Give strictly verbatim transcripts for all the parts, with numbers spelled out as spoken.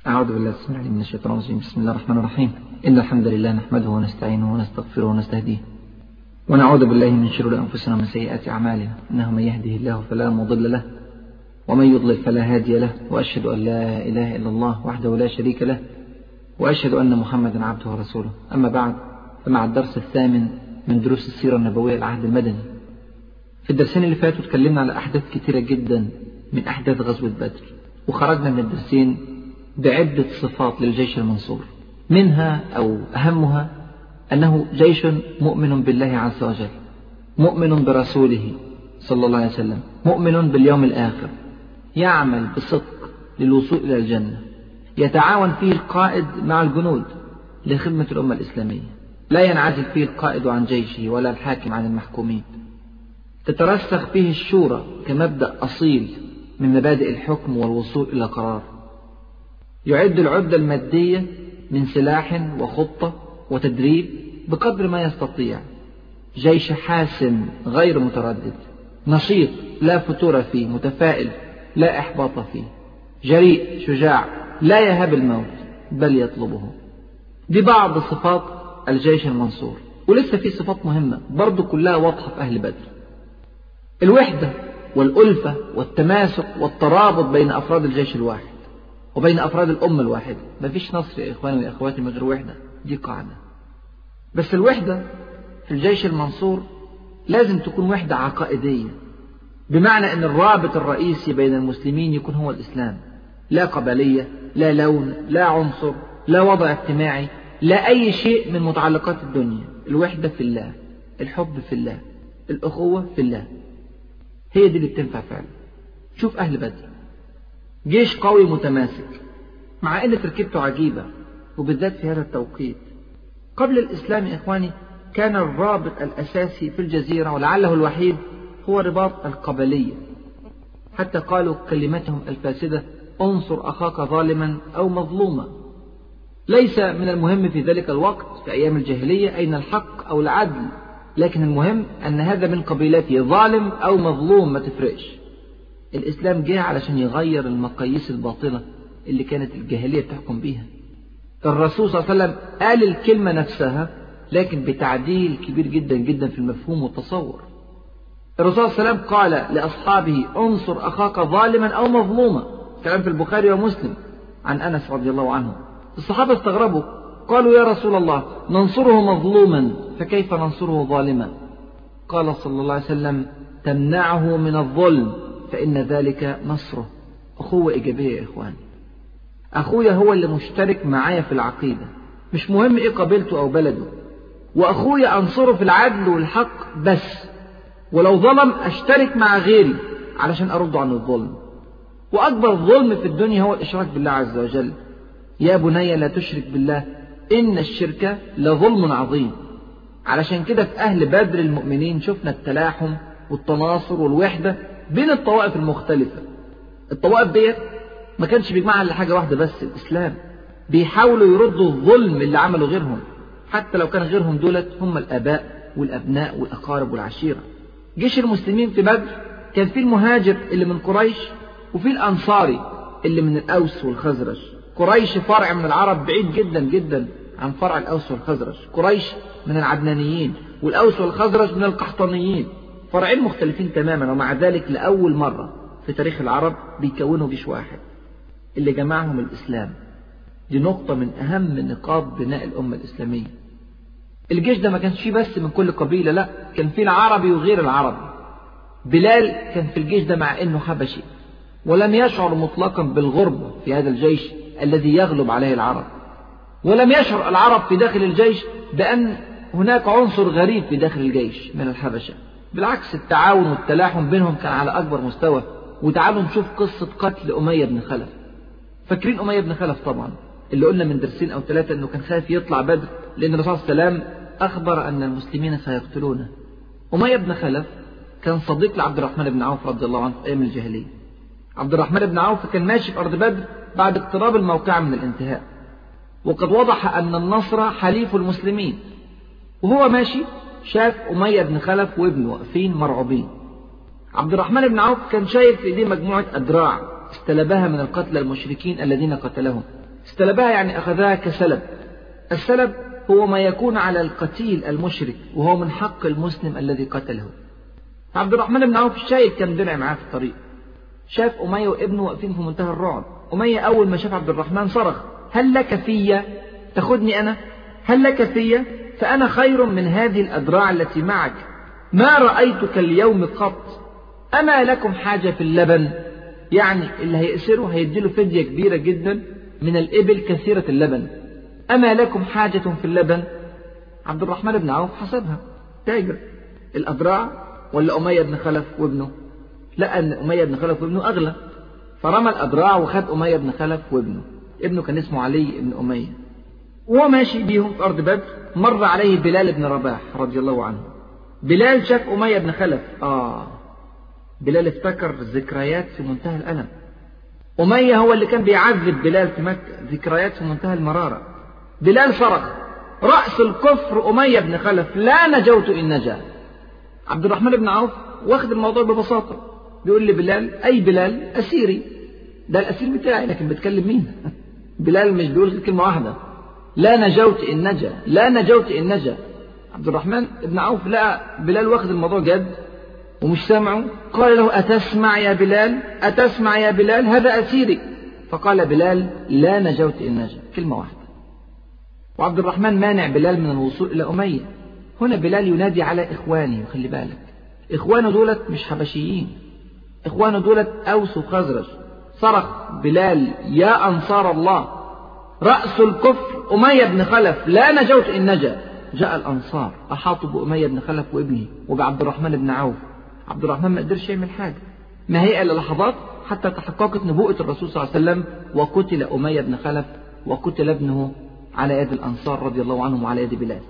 أعوذ بالله السميع العليم من الشيطان الرجيم. بسم الله الرحمن الرحيم. إن الحمد لله نحمده ونستعينه ونستغفره ونستهديه ونعوذ بالله من شرور أنفسنا ومن سيئات أعمالنا، إنه من يهده الله فلا مضل له ومن يضلل فلا هادي له، وأشهد أن لا إله إلا الله وحده لا شريك له، وأشهد أن محمدا عبده ورسوله. أما بعد، فمع الدرس الثامن من دروس السيرة النبوية العهد المدني. في الدرسين اللي فاتوا اتكلمنا على أحداث كثيرة جدا من أحداث غزوة بدر، وخرجنا من الدرسين بعدة صفات للجيش المنصور، منها أو أهمها أنه جيش مؤمن بالله عز وجل، مؤمن برسوله صلى الله عليه وسلم، مؤمن باليوم الآخر، يعمل بصدق للوصول إلى الجنة، يتعاون فيه القائد مع الجنود لخدمة الأمة الإسلامية، لا ينعزل فيه القائد عن جيشه ولا الحاكم عن المحكومين، تترسخ فيه الشورى كمبدأ أصيل من مبادئ الحكم والوصول إلى قرار، يعد العدة المادية من سلاح وخطة وتدريب بقدر ما يستطيع، جيش حاسم غير متردد، نشيط لا فتور فيه، متفائل لا إحباط فيه، جريء شجاع لا يهاب الموت بل يطلبه. دي بعض صفات الجيش المنصور، ولسه في صفات مهمة برضو كلها واضحة في أهل بدر: الوحدة والألفة والتماسك والترابط بين أفراد الجيش الواحد وبين أفراد الأمة الواحدة. مفيش نصر يا إخواني وإخواتي من غير وحدة، دي قاعدة. بس الوحدة في الجيش المنصور لازم تكون وحدة عقائدية، بمعنى أن الرابط الرئيسي بين المسلمين يكون هو الإسلام، لا قبلية، لا لون، لا عنصر، لا وضع اجتماعي، لا أي شيء من متعلقات الدنيا. الوحدة في الله، الحب في الله، الأخوة في الله، هي دي اللي بتنفع فعلا. شوف أهل بدر، جيش قوي متماسك، مع أن تركيبته عجيبة، وبالذات في هذا التوقيت. قبل الإسلام يا إخواني كان الرابط الأساسي في الجزيرة ولعله الوحيد هو رباط القبلية، حتى قالوا كلمتهم الفاسدة: انصر أخاك ظالما أو مظلوما. ليس من المهم في ذلك الوقت في أيام الجاهلية أين الحق أو العدل، لكن المهم أن هذا من قبيلته، ظالم أو مظلوم ما تفرقش. الإسلام جاء علشان يغير المقاييس الباطلة اللي كانت الجاهلية بتحكم بيها. الرسول صلى الله عليه وسلم قال الكلمة نفسها، لكن بتعديل كبير جدا جدا في المفهوم والتصور. الرسول صلى الله عليه وسلم قال لأصحابه: انصر أخاك ظالما أو مظلوما، كلام في البخاري ومسلم عن أنس رضي الله عنه. الصحابة استغربوا، قالوا: يا رسول الله، ننصره مظلوما فكيف ننصره ظالما؟ قال صلى الله عليه وسلم: تمنعه من الظلم فإن ذلك نصره. أخوة إيجابية يا إخواني. أخويا هو اللي مشترك معايا في العقيدة، مش مهم إيه قبيلته أو بلده، وأخويا أنصره في العدل والحق بس، ولو ظلم أشترك مع غيري علشان أرد عن الظلم. وأكبر ظلم في الدنيا هو الإشراك بالله عز وجل. يا بني لا تشرك بالله إن الشرك لظلم عظيم. علشان كده في أهل بدر المؤمنين شفنا التلاحم والتناصر والوحدة بين الطوائف المختلفة. الطوائف ديت ما كانش بيجمعها إلا حاجة واحدة بس: الإسلام. بيحاولوا يردوا الظلم اللي عملوا غيرهم، حتى لو كان غيرهم دولت هم الآباء والأبناء والأقارب والعشيرة. جيش المسلمين في بدر كان فيه المهاجر اللي من قريش، وفيه الأنصاري اللي من الأوس والخزرج. قريش فرع من العرب بعيد جدا جدا عن فرع الأوس والخزرج. قريش من العدنانيين، والأوس والخزرج من القحطانيين، فرعين مختلفين تماما، ومع ذلك لأول مرة في تاريخ العرب بيكونوا جيش واحد اللي جمعهم الإسلام. دي نقطة من أهم نقاط بناء الأمة الإسلامية. الجيش ده ما كانش فيه بس من كل قبيلة، لا، كان فيه العربي وغير العربي. بلال كان في الجيش ده مع أنه حبشي، ولم يشعر مطلقا بالغربة في هذا الجيش الذي يغلب عليه العرب، ولم يشعر العرب في داخل الجيش بأن هناك عنصر غريب في داخل الجيش من الحبشة. بالعكس، التعاون والتلاحم بينهم كان على أكبر مستوى. وتعالوا نشوف قصة قتل أمية بن خلف. فاكرين أمية بن خلف طبعا، اللي قلنا من درسين أو ثلاثة أنه كان خايف يطلع بدر لأن الرسول صلى الله عليه وسلم أخبر أن المسلمين سيقتلونه. أمية بن خلف كان صديق لعبد الرحمن بن عوف رضي الله عنه في أيام الجاهلية. عبد الرحمن بن عوف كان ماشي في أرض بدر بعد اقتراب الموقعة من الانتهاء، وقد وضح أن النصر حليف المسلمين. وهو ماشي شاف أمية بن خلف وابنه واقفين مرعوبين. عبد الرحمن بن عوف كان شايف في ايديه مجموعة أدراع استلبها من القتلى المشركين الذين قتلهم، استلبها يعني أخذها كسلب. السلب هو ما يكون على القتيل المشرك وهو من حق المسلم الذي قتله. عبد الرحمن بن عوف شايف كان درع معاه في الطريق، شاف أمية وابنه واقفين في منتهى الرعب. أمية أول ما شاف عبد الرحمن صرخ: هل لك فيا؟ تاخدني أنا؟ هل لك فيا؟ فأنا خير من هذه الأدراع التي معك، ما رأيتك اليوم قط. أما لكم حاجة في اللبن؟ يعني اللي هيأسره هيديله فدية كبيرة جدا من الإبل كثيرة اللبن. أما لكم حاجة في اللبن؟ عبد الرحمن بن عوف حسبها تاجر، الأدراع ولا أمية بن خلف وابنه؟ لقى أن أمية بن خلف وابنه أغلى، فرمى الأدراع وخد أمية بن خلف وابنه. ابنه كان اسمه علي بن أمية. وهو ماشي بيهم في أرض بدر مر عليه بلال بن رباح رضي الله عنه. بلال شاف أمية بن خلف، آه بلال افتكر ذكريات في منتهى الألم. أمية هو اللي كان بيعذب بلال في مكة، ذكريات في منتهى المرارة. بلال صرخ: رأس الكفر أمية بن خلف، لا نجوت إن نجا. عبد الرحمن بن عوف واخد الموضوع ببساطة، بيقول لي بلال: أي بلال؟ أسيري، ده الأسير بتاعي، لكن بتكلم مين؟ بلال مش بيقول كلمة واحدة: لا نجوت إن نجا، لا نجوت إن نجا. عبد الرحمن بن عوف لقى بلال واخد الموضوع جد ومش سامعه، قال له: أتسمع يا بلال؟ أتسمع يا بلال؟ هذا أسيري. فقال بلال: لا نجوت إن نجا، كلمة واحدة. وعبد الرحمن مانع بلال من الوصول إلى أمية. هنا بلال ينادي على إخوانه، وخلي بالك إخوانه دولت مش حبشيين، إخوانه دولت أوس وخزرج. صرخ بلال: يا أنصار الله، رأس الكفر أمية بن خلف، لا نجوت إن نجا. جاء الأنصار أحاطوا بأمية بن خلف وابنه وبعبد الرحمن بن عوف. عبد الرحمن ما قدرش يعمل حاجة، ما هي إلا لحظات حتى تحققت نبوءة الرسول صلى الله عليه وسلم، وقتل أمية بن خلف وقتل ابنه على يد الأنصار رضي الله عنهم وعلى يد بلال.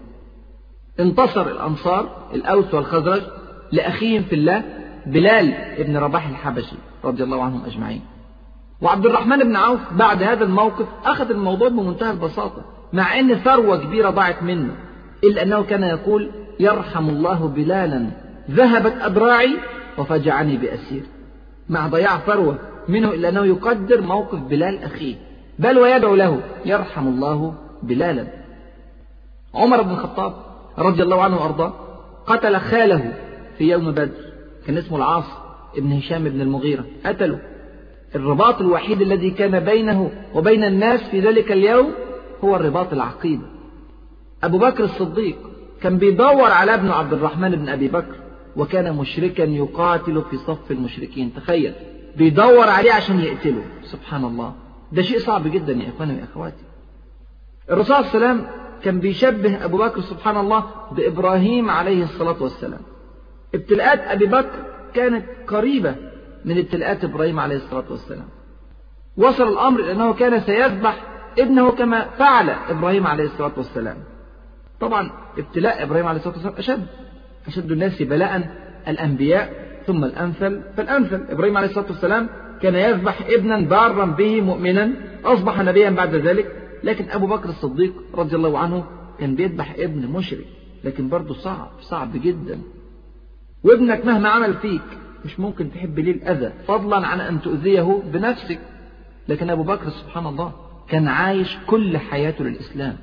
انتصر الأنصار الأوس والخزرج لأخيهم في الله بلال ابن رباح الحبشي رضي الله عنهم أجمعين. وعبد الرحمن بن عوف بعد هذا الموقف أخذ الموضوع بمنتهى البساطة، مع أن ثروة كبيرة ضاعت منه، إلا أنه كان يقول: يرحم الله بلالا، ذهبت أدراعي وفجعني بأسير. مع ضياع ثروة منه إلا أنه يقدر موقف بلال أخيه، بل ويدعو له: يرحم الله بلالا. عمر بن الخطاب رضي الله عنه وأرضاه قتل خاله في يوم بدر، كان اسمه العاص ابن هشام بن المغيرة، قتله. الرباط الوحيد الذي كان بينه وبين الناس في ذلك اليوم هو الرباط العقيدة. أبو بكر الصديق كان بيدور على ابنه عبد الرحمن بن أبي بكر، وكان مشركا يقاتل في صف المشركين، تخيل، بيدور عليه عشان يقتله. سبحان الله، ده شيء صعب جدا يا إخواني ويا أخواتي. الرسول صلى الله عليه وسلم كان بيشبه أبو بكر سبحان الله بإبراهيم عليه الصلاة والسلام. ابتلاءات أبي بكر كانت قريبة من ابتلاءات إبراهيم عليه الصلاة والسلام. وصل الأمر لأنه كان سيذبح ابنه كما فعل إبراهيم عليه الصلاة والسلام. طبعا ابتلاء إبراهيم عليه الصلاة والسلام أشد أشد الناس بلاء الأنبياء ثم الأمثل فالأمثل. إبراهيم عليه الصلاة والسلام كان يذبح ابنا بارا به مؤمنا، أصبح نبيا بعد ذلك. لكن أبو بكر الصديق رضي الله عنه كان بيذبح ابن مشرك، لكن برضه صعب صعب جدا. وابنك مهما عمل فيك مش ممكن تحب ليه الأذى، فضلا عن أن تؤذيه بنفسك. لكن أبو بكر سبحان الله كان عايش كل حياته للإسلام.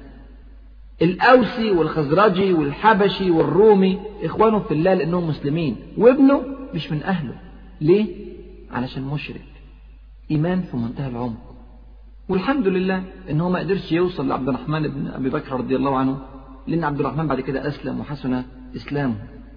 الأوسي والخزرجي والحبشي والرومي إخوانه في الله لأنهم مسلمين، وابنه مش من أهله. ليه؟ علشان مشرك، إيمان في منتهى العمق. والحمد لله إنه ما قدرش يوصل لعبد الرحمن بن أبي بكر رضي الله عنه، لأن عبد الرحمن بعد كده أسلم وحسن إسلامه.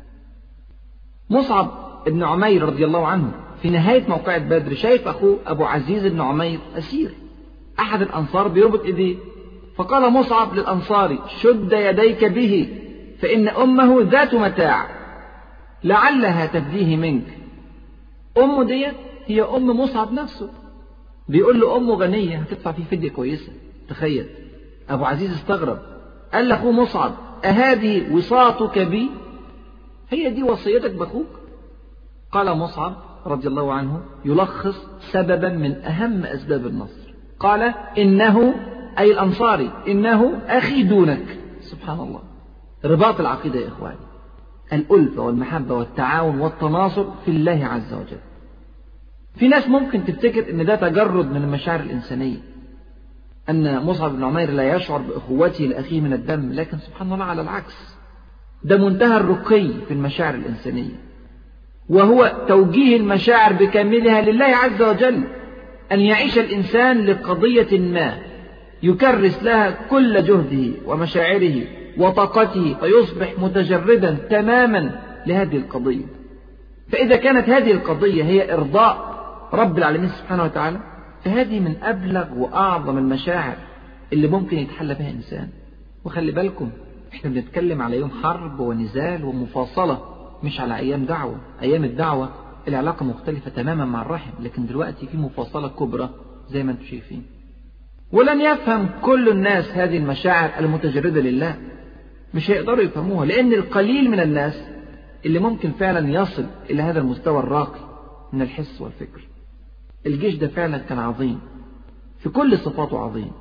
مصعب بن عمير رضي الله عنه في نهاية موقعة بدر شايف أخوه أبو عزيز بن عمير أسير، أحد الأنصار بيربط إيديه، فقال مصعب للأنصاري: شد يديك به فإن أمه ذات متاع لعلها تفديه منك. أمه ديت هي أم مصعب نفسه، بيقول له أمه غنية هتدفع فيه فدية كويسة. تخيل. أبو عزيز استغرب، قال لأخوه مصعب: أهذه وصاتك بي؟ هي دي وصيتك بأخوك؟ قال مصعب رضي الله عنه يلخص سببا من أهم أسباب النصر، قال: إنه أي الأنصاري إنه أخي دونك. سبحان الله، رباط العقيدة يا إخواني، الألفة والمحبة والتعاون والتناصر في الله عز وجل. في ناس ممكن تفتكر إن ده تجرد من المشاعر الإنسانية، أن مصعب بن عمير لا يشعر بأخوته لأخيه من الدم، لكن سبحان الله على العكس، ده منتهى الرقي في المشاعر الإنسانية، وهو توجيه المشاعر بكاملها لله عز وجل، أن يعيش الإنسان لقضية ما يكرس لها كل جهده ومشاعره وطاقته، فيصبح متجردا تماما لهذه القضية. فإذا كانت هذه القضية هي إرضاء رب العالمين سبحانه وتعالى، فهذه من أبلغ وأعظم المشاعر اللي ممكن يتحلى بها إنسان. وخلي بالكم، احنا بنتكلم على يوم حرب ونزال ومفاصلة، مش على أيام دعوة. أيام الدعوة العلاقة مختلفة تماما مع الرحم، لكن دلوقتي في مفاصلة كبرى زي ما انتم شايفين. ولن يفهم كل الناس هذه المشاعر المتجردة لله، مش هيقدروا يفهموها، لأن القليل من الناس اللي ممكن فعلا يصل إلى هذا المستوى الراقي من الحس والفكر. الجيش ده فعلا كان عظيم في كل صفاته، عظيم.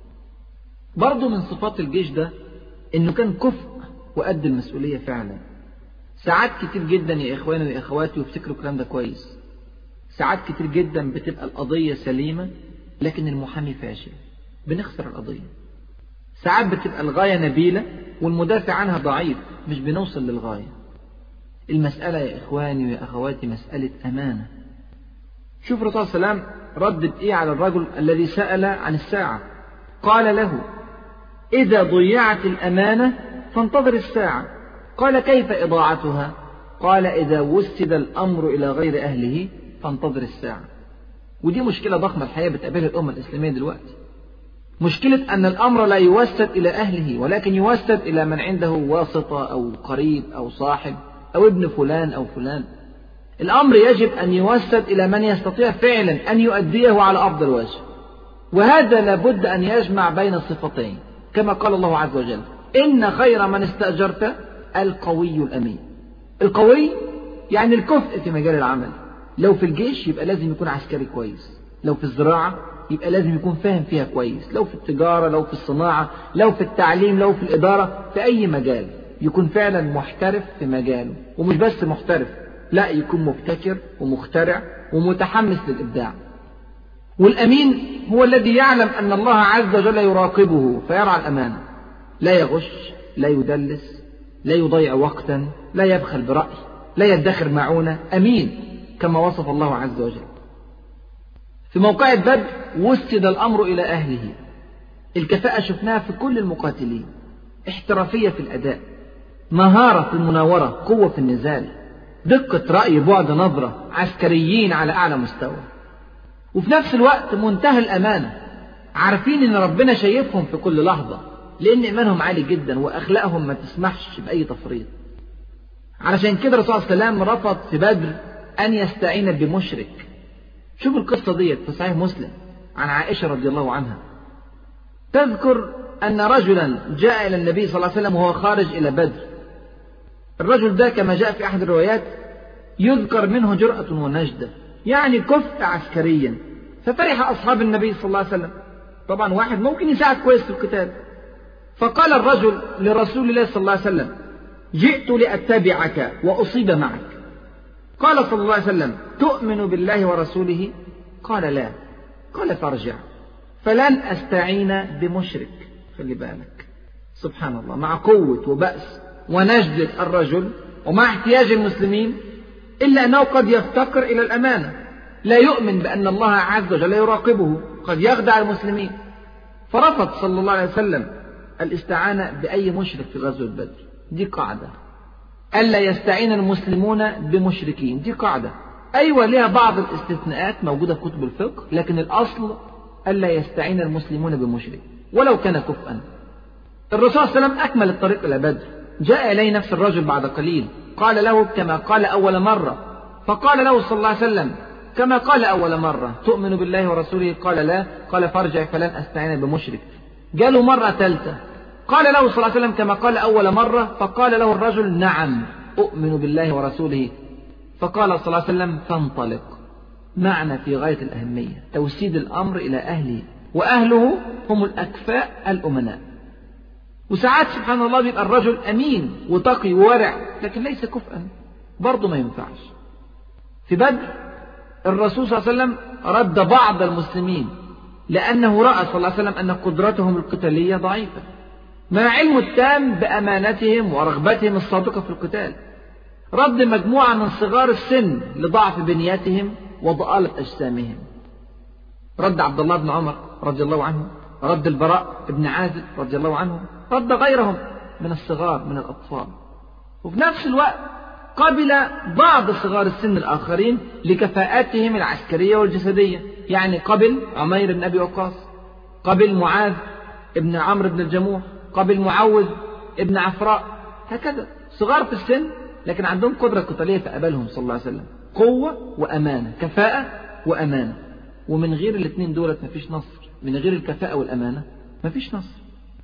برضو من صفات الجيش ده إنه كان كفء وقد المسؤولية فعلا. ساعات كتير جدا يا إخواني ويا أخواتي، وافتكروا الكلام ده كويس، ساعات كتير جدا بتبقى القضية سليمة لكن المحامي فاشل، بنخسر القضية. ساعات بتبقى الغاية نبيلة والمدافع عنها ضعيف، مش بنوصل للغاية. المسألة يا إخواني ويا أخواتي مسألة أمانة. شوف الرسول صلى الله عليه وسلم ردد إيه على الرجل الذي سأل عن الساعة، قال له: إذا ضيعت الأمانة فانتظر الساعة. قال: كيف إضاعتها؟ قال: إذا وسد الأمر إلى غير أهله فانتظر الساعة. ودي مشكلة ضخمة الحقيقة بتقابلها الأمة الإسلامية دلوقتي، مشكلة أن الأمر لا يوسد إلى أهله، ولكن يوسد إلى من عنده واسطة أو قريب أو صاحب أو ابن فلان أو فلان. الأمر يجب أن يوسد إلى من يستطيع فعلا أن يؤديه على أفضل وجه، وهذا لابد أن يجمع بين الصفتين، كما قال الله عز وجل: إن خير من استأجرت القوي الأمين. القوي يعني الكفء في مجال العمل، لو في الجيش يبقى لازم يكون عسكري كويس، لو في الزراعة يبقى لازم يكون فاهم فيها كويس، لو في التجارة، لو في الصناعة، لو في التعليم، لو في الإدارة، في أي مجال يكون فعلا محترف في مجاله، ومش بس محترف، لا، يكون مبتكر ومخترع ومتحمس للإبداع. والأمين هو الذي يعلم أن الله عز وجل يراقبه فيرعى الأمانة، لا يغش، لا يدلس، لا يضيع وقتا، لا يبخل برأي، لا يدخر معونة، أمين كما وصف الله عز وجل. في موقع بدر وسد الأمر إلى أهله. الكفاءة شفناها في كل المقاتلين، احترافية في الأداء، مهارة في المناورة، قوة في النزال، دقة رأي، بعد نظرة، عسكريين على أعلى مستوى. وفي نفس الوقت منتهى الأمانة، عارفين إن ربنا شايفهم في كل لحظة، لأن إيمانهم عالي جدا وأخلاقهم ما تسمحش بأي تفريط. علشان كده الرسول صلى الله عليه وسلم رفض في بدر أن يستعين بمشرك. شوف القصة ديت في صحيح مسلم عن عائشة رضي الله عنها، تذكر أن رجلا جاء إلى النبي صلى الله عليه وسلم وهو خارج إلى بدر. الرجل ده كما جاء في أحد الروايات يذكر منه جرأة ونجدة، يعني كفء عسكريا. ففرح أصحاب النبي صلى الله عليه وسلم، طبعا واحد ممكن يساعد كويس في القتال. فقال الرجل لرسول الله صلى الله عليه وسلم: جئت لأتبعك وأصيب معك. قال صلى الله عليه وسلم: تؤمن بالله ورسوله؟ قال: لا. قال: فارجع فلن أستعين بمشرك. خلي بالك، سبحان الله، مع قوة وبأس ونجدة الرجل ومع احتياج المسلمين، إلا أنه قد يفتقر إلى الأمانة، لا يؤمن بأن الله عز وجل يراقبه، قد يخدع المسلمين. فرفض صلى الله عليه وسلم الاستعانة بأي مشرك في غزوة بدر. دي قاعدة، ألا يستعين المسلمون بمشركين، دي قاعدة. أيوة لها بعض الاستثناءات موجودة في كتب الفقه، لكن الأصل ألا يستعين المسلمون بمشرك ولو كان كفءا. الرسول صلى الله عليه وسلم أكمل الطريق إلى بدر، جاء إليه نفس الرجل بعد قليل، قال له كما قال أول مرة. فقال له صلى الله عليه وسلم كما قال أول مرة: تؤمن بالله ورسوله؟ قال: لا. قال: فارجع فلن أستعين بمشرك. جاء مرة ثالثة، قال له صلى الله عليه وسلم كما قال أول مرة. فقال له الرجل: نعم، أؤمن بالله ورسوله. فقال صلى الله عليه وسلم: فانطلق. معنى في غاية الأهمية، توسيد الأمر إلى أهله، وأهله هم الأكفاء الأمناء. وساعات سبحان الله بيبقى الرجل أمين وتقي وورع لكن ليس كفءا، برضه ما ينفعش. في بدر الرسول صلى الله عليه وسلم رد بعض المسلمين لأنه رأى صلى الله عليه وسلم أن قدرتهم القتالية ضعيفة، مع علمه التام بأمانتهم ورغبتهم الصادقة في القتال. رد مجموعة من صغار السن لضعف بنياتهم وضآلة أجسامهم. رد عبد الله بن عمر رضي الله عنه، رد البراء بن عازب رضي الله عنه، رد غيرهم من الصغار من الأطفال. وفي نفس الوقت قبل بعض صغار السن الآخرين لكفاءاتهم العسكرية والجسدية، يعني قبل عمير بن أبي وقاص، قبل معاذ ابن عمرو بن الجموح، قبل معوذ ابن عفراء، هكذا صغار في السن لكن عندهم قدرة قتالية فقبلهم صلى الله عليه وسلم، قوة وأمانة، كفاءة وأمانة. ومن غير الاثنين دولت مفيش نصر، من غير الكفاءة والأمانة مفيش نصر.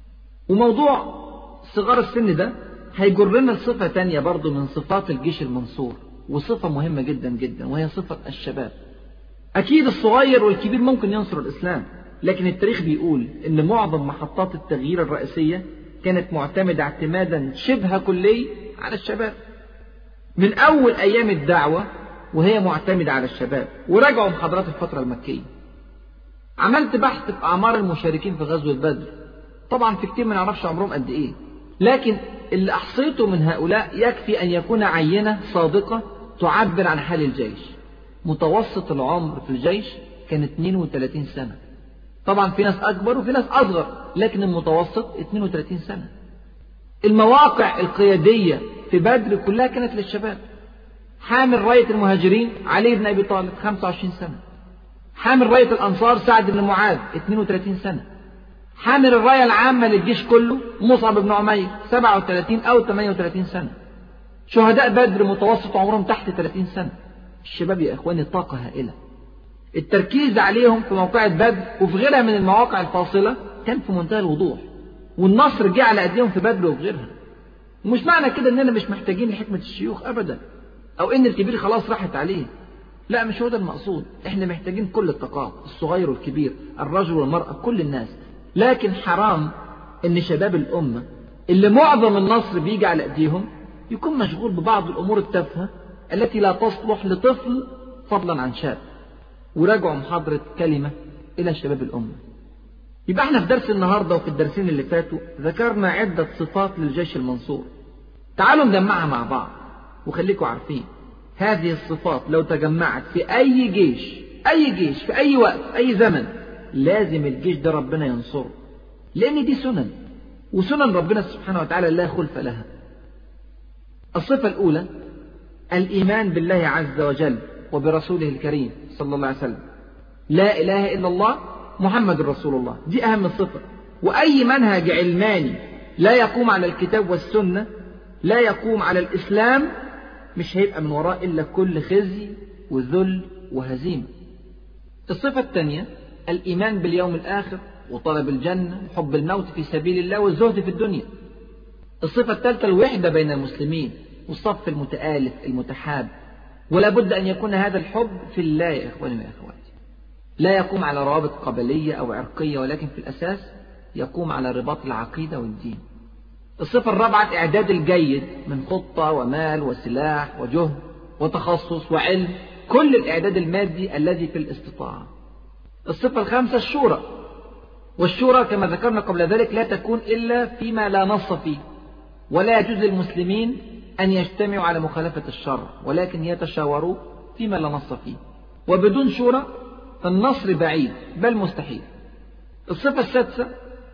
وموضوع صغار السن ده هيجرنا لصفة تانية برضو من صفات الجيش المنصور، وصفة مهمة جدا جدا، وهي صفة الشباب. أكيد الصغير والكبير ممكن ينصر الإسلام، لكن التاريخ بيقول إن معظم محطات التغيير الرئيسية كانت معتمدة اعتمادا شبه كلي على الشباب. من أول أيام الدعوة وهي معتمدة على الشباب. وراجعوا محاضرات الفترة المكية. عملت بحث في أعمار المشاركين في غزوة بدر، طبعا في كتير ما نعرفش عمرهم قد إيه، لكن اللي أحصيته من هؤلاء يكفي أن يكون عينة صادقة تعبر عن حال الجيش. متوسط العمر في الجيش كان اثنين وثلاثين سنة. طبعا في ناس أكبر وفي ناس أصغر، لكن المتوسط اثنين وثلاثين سنة. المواقع القيادية في بدر كلها كانت للشباب. حامل راية المهاجرين علي بن أبي طالب خمسة وعشرين سنة. حامل راية الأنصار سعد بن معاذ اثنين وثلاثين سنة. حامل الراية العامة للجيش كله مصعب بن عمير سبعة وثلاثين أو ثمانية وثلاثين سنة. شهداء بدر متوسط عمرهم تحت ثلاثين سنة. الشباب يا إخواني طاقة هائلة. التركيز عليهم في موقعة بدر وفي غيرها من المواقع الفاصلة كان في منتهى الوضوح، والنصر جه على أيديهم في بدر وفي غيرها. ومش معنى كده إننا مش محتاجين لحكمة الشيوخ أبدا، أو إن الكبير خلاص راحت عليه. لا، مش هو ده المقصود. إحنا محتاجين كل الطاقات، الصغير والكبير، الرجل والمرأة، كل الناس. لكن حرام إن شباب الأمة اللي معظم النصر بيجي على أيديهم يكون مشغول ببعض الأمور التافهة التي لا تصلح لطفل فضلا عن شاب. وراجعوا محاضرة كلمة إلى شباب الأمة. يبقى احنا في درس النهاردة وفي الدرسين اللي فاتوا ذكرنا عدة صفات للجيش المنصور. تعالوا نجمعها مع بعض وخليكم عارفين هذه الصفات لو تجمعت في أي جيش أي جيش في أي وقت أي زمن لازم الجيش ده ربنا ينصره، لأن دي سنن، وسنن ربنا سبحانه وتعالى لا خلف لها. الصفة الأولى الإيمان بالله عز وجل وبرسوله الكريم صلى الله عليه وسلم. لا إله إلا الله محمد رسول الله، دي أهم صفة. وأي منهج علماني لا يقوم على الكتاب والسنة، لا يقوم على الإسلام، مش هيبقى من وراء إلا كل خزي وذل وهزيمة. الصفة الثانية الإيمان باليوم الآخر وطلب الجنة وحب الموت في سبيل الله والزهد في الدنيا. الصفة الثالثة الوحدة بين المسلمين والصف المتآلف المتحاب. ولا بد أن يكون هذا الحب في الله يا إخواني وأخواتي، لا يقوم على روابط قبلية أو عرقية، ولكن في الأساس يقوم على رباط العقيدة والدين. الصفة الرابعة الإعداد الجيد من خطة ومال وسلاح وجهد وتخصص وعلم، كل الإعداد المادي الذي في الاستطاعة. الصفة الخامسة الشورى، والشورى كما ذكرنا قبل ذلك لا تكون إلا فيما لا نص فيه، ولا يجوز للمسلمين أن يجتمعوا على مخالفة الشرع، ولكن يتشاوروا فيما لا نص فيه. وبدون شورى فالنصر بعيد بل مستحيل. الصفة السادسة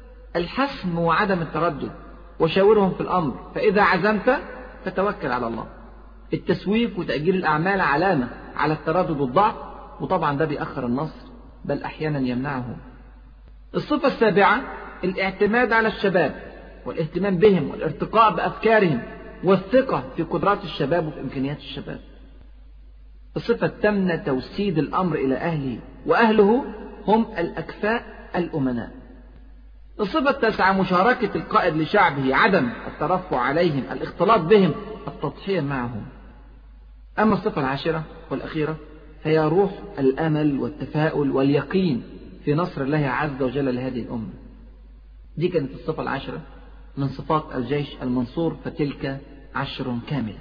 الحسم وعدم التردد، وشاورهم في الأمر فإذا عزمت فتوكل على الله. التسويف وتأجيل الأعمال علامة على التردد والضعف، وطبعا ده بيأخر النصر بل أحيانا يمنعه. الصفة السابعة الاعتماد على الشباب والاهتمام بهم والارتقاء بأفكارهم والثقة في قدرات الشباب وفي إمكانيات الشباب. الصفة الثامنة توسيد الأمر إلى أهله، وأهله هم الأكفاء الأمناء. الصفة التاسعة مشاركة القائد لشعبه، عدم الترفع عليهم، الاختلاط بهم، التضحية معهم. أما الصفة العاشرة والأخيرة هي روح الأمل والتفاؤل واليقين في نصر الله عز وجل لهذه الأمة. دي كانت الصفة العاشرة من صفات الجيش المنصور، فتلك عشر كاملة.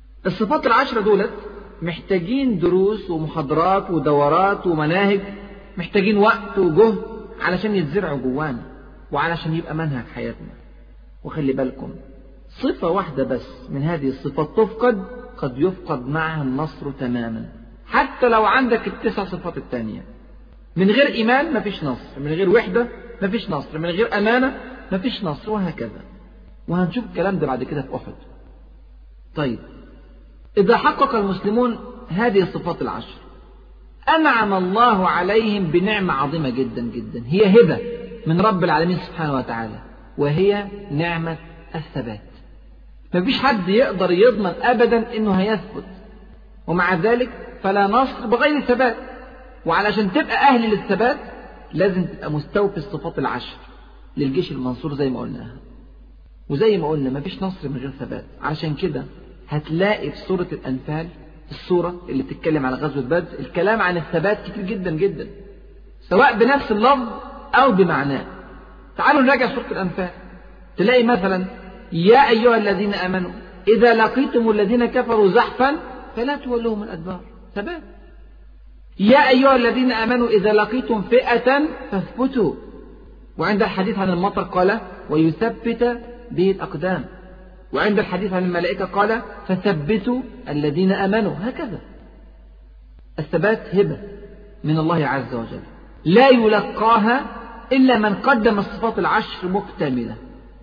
الصفات العشرة دولت محتاجين دروس ومحاضرات ودورات ومناهج محتاجين وقت وجهد علشان يتزرعوا جوانا وعلشان يبقى منهج حياتنا. وخلي بالكم، صفة واحدة بس من هذه الصفات تفقد قد يفقد معها النصر تماما، حتى لو عندك التسع صفات التانية. من غير إيمان مفيش نصر، من غير وحدة مفيش نصر، من غير أمانة مفيش نصر، وهكذا. وهنشوف الكلام ده بعد كده في أحد. طيب، إذا حقق المسلمون هذه الصفات العشر أنعم الله عليهم بنعمة عظيمة جدا جدا، هي هبة من رب العالمين سبحانه وتعالى، وهي نعمة الثبات. مفيش حد يقدر يضمن أبدا إنه هيثبت، ومع ذلك فلا نصر بغير ثبات. وعلشان تبقى أهل للثبات لازم تبقى مستوفي الصفات العشر للجيش المنصور زي ما قلناها. وزي ما قلنا مفيش نصر من غير ثبات. علشان كده هتلاقي في سورة الأنفال، السورة اللي بتتكلم على غزوة بدر، الكلام عن الثبات كتير جدا جدا، سواء بنفس اللفظ أو بمعناه. تعالوا نراجع سورة الأنفال، تلاقي مثلا يا أيها الذين آمنوا إذا لقيتم الذين كفروا زحفا فلا تولوهم الأدبار، ثبات. يا أيها الذين آمنوا إذا لقيتم فئة فاثبتوا. وعند الحديث عن المطر قال ويثبت به الأقدام. وعند الحديث عن الملائكة قال فثبتوا الذين آمنوا. هكذا الثبات هبة من الله عز وجل، لا يلقاها إلا من قدم الصفات العشر مكتملة.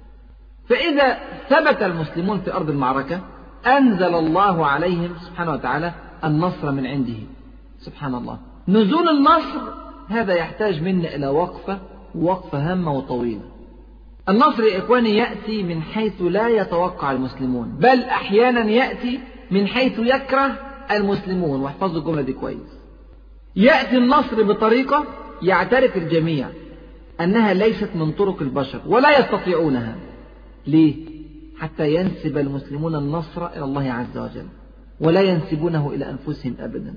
فإذا ثبت المسلمون في أرض المعركة أنزل الله عليهم سبحانه وتعالى النصر من عنده. سبحان الله، نزول النصر هذا يحتاج منا إلى وقفة، وقفة هامة وطويلة. النصر يا إخواني يأتي من حيث لا يتوقع المسلمون، بل أحيانا يأتي من حيث يكره المسلمون. واحفظوا الجملة دي كويس. يأتي النصر بطريقة يعترف الجميع أنها ليست من طرق البشر ولا يستطيعونها. ليه؟ حتى ينسب المسلمون النصر إلى الله عز وجل ولا ينسبونه إلى أنفسهم أبدا.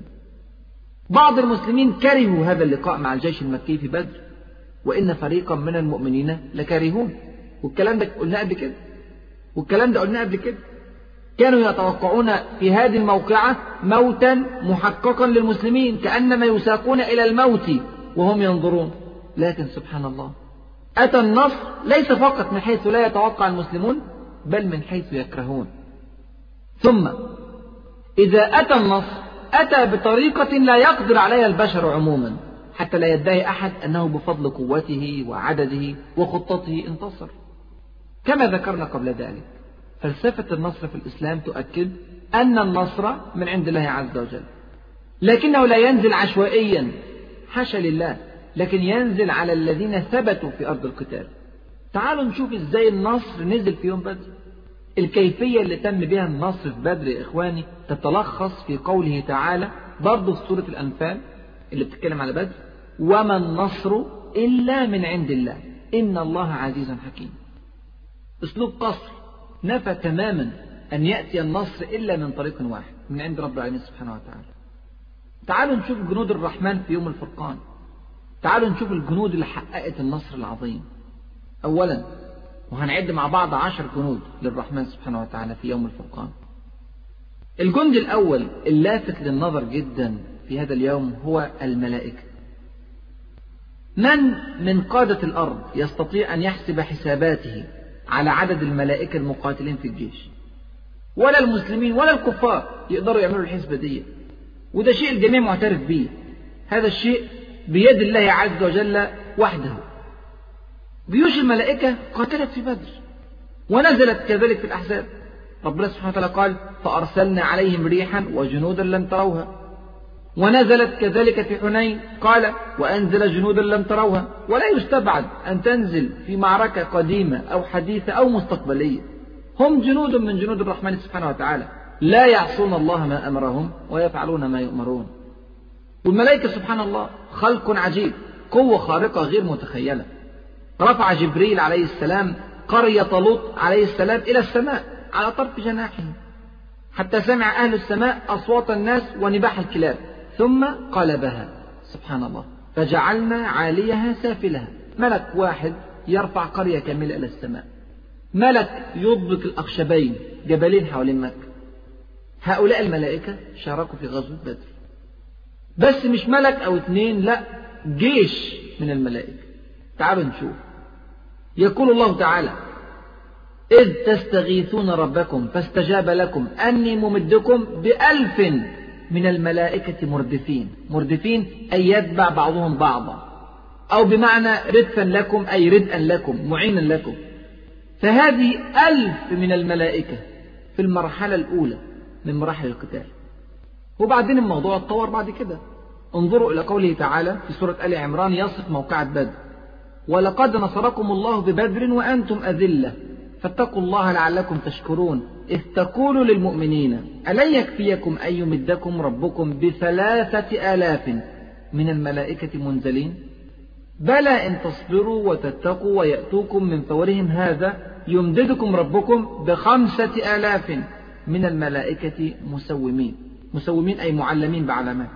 بعض المسلمين كرهوا هذا اللقاء مع الجيش المكي في بدر، وإن فريقا من المؤمنين لكارهون. والكلام ده قلنا قبل كده والكلام ده قلنا قبل كده كانوا يتوقعون في هذه الموقعة موتا محققا للمسلمين، كأنما يساقون إلى الموت وهم ينظرون. لكن سبحان الله، أتى النصر ليس فقط من حيث لا يتوقع المسلمون، بل من حيث يكرهون. ثم إذا أتى النصر أتى بطريقة لا يقدر عليها البشر عموما، حتى لا يدعي أحد أنه بفضل قوته وعدده وخطته انتصر. كما ذكرنا قبل ذلك، فلسفة النصر في الإسلام تؤكد أن النصر من عند الله عز وجل، لكنه لا ينزل عشوائيا، حاشا لله، لكن ينزل على الذين ثبتوا في أرض القتال. تعالوا نشوف إزاي النصر نزل في يوم بدر. الكيفية اللي تم بها النصر في بدر يا إخواني تتلخص في قوله تعالى برضه في سورة الأنفال اللي بتتكلم على بدر: وما النصر إلا من عند الله إن الله عزيز حكيم. أسلوب قصر نفى تماما أن يأتي النصر إلا من طريق واحد، من عند رب العالمين سبحانه وتعالى. تعالوا نشوف جنود الرحمن في يوم الفرقان. تعالوا نشوف الجنود اللي حققت النصر العظيم. أولا، وهنعد مع بعض عشر جنود للرحمن سبحانه وتعالى في يوم الفرقان. الجند الأول اللافت للنظر جدا في هذا اليوم هو الملائكة. من من قادة الأرض يستطيع أن يحسب حساباته على عدد الملائكة المقاتلين في الجيش؟ ولا المسلمين ولا الكفار يقدروا يعملوا الحسبة دي. وده شيء الجميع معترف به. هذا الشيء بيد الله عز وجل وحده. جيوش الملائكة قاتلت في بدر ونزلت كذلك في الأحزاب. ربنا سبحانه وتعالى قال: فأرسلنا عليهم ريحا وجنودا لم تروها. ونزلت كذلك في حنين قال: وأنزل جنودا لم تروها. ولا يستبعد أن تنزل في معركة قديمة أو حديثة أو مستقبلية. هم جنود من جنود الرحمن سبحانه وتعالى لا يعصون الله ما أمرهم ويفعلون ما يؤمرون. والملائكة سبحان الله خلق عجيب، قوة خارقة غير متخيلة. رفع جبريل عليه السلام قرية لوط عليه السلام إلى السماء على طرف جناحه، حتى سمع أهل السماء أصوات الناس ونباح الكلاب، ثم قلبها سبحان الله فجعلنا عاليها سافلها. ملك واحد يرفع قرية كاملة إلى السماء. ملك يضبط الأخشبين، جبلين حوالين مكة. هؤلاء الملائكة شاركوا في غزوة بدر. بس مش ملك أو اثنين، لا، جيش من الملائكة. تعالوا نشوف. يقول الله تعالى: إذ تستغيثون ربكم فاستجاب لكم أني ممدكم بألف من الملائكة مردفين. مردفين أي يتبع بعضهم بعضا، أو بمعنى ردفا لكم أي ردءا لكم معينا لكم. فهذه ألف من الملائكة في المرحلة الأولى من مراحل القتال. وبعدين الموضوع اتطور بعد كده. انظروا إلى قوله تعالى في سورة آل عمران يصف موقعة بدر: ولقد نصركم الله ببدر وأنتم أذلة فاتقوا الله لعلكم تشكرون إذ تقولوا للمؤمنين ألن يكفيكم أن يمدكم ربكم بثلاثة آلاف من الملائكة منزلين بلى إن تصبروا وتتقوا ويأتوكم من فورهم هذا يمددكم ربكم بخمسة آلاف من الملائكة مسومين. مسومين أي معلمين بعلامات.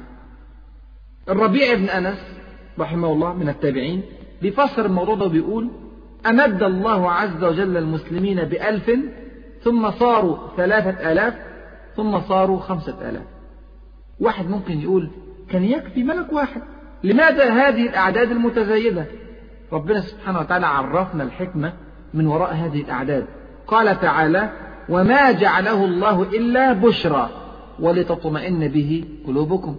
الربيع بن أنس رحمه الله من التابعين بيفسر الموضوع ده وبيقول: أمد الله عز وجل المسلمين بألف ثم صاروا ثلاثة آلاف ثم صاروا خمسة آلاف. واحد ممكن يقول كان يكفي ملك واحد، لماذا هذه الأعداد المتزايدة؟ ربنا سبحانه وتعالى عرفنا الحكمة من وراء هذه الأعداد. قال تعالى: وما جعله الله إلا بشرى ولتطمئن به قلوبكم.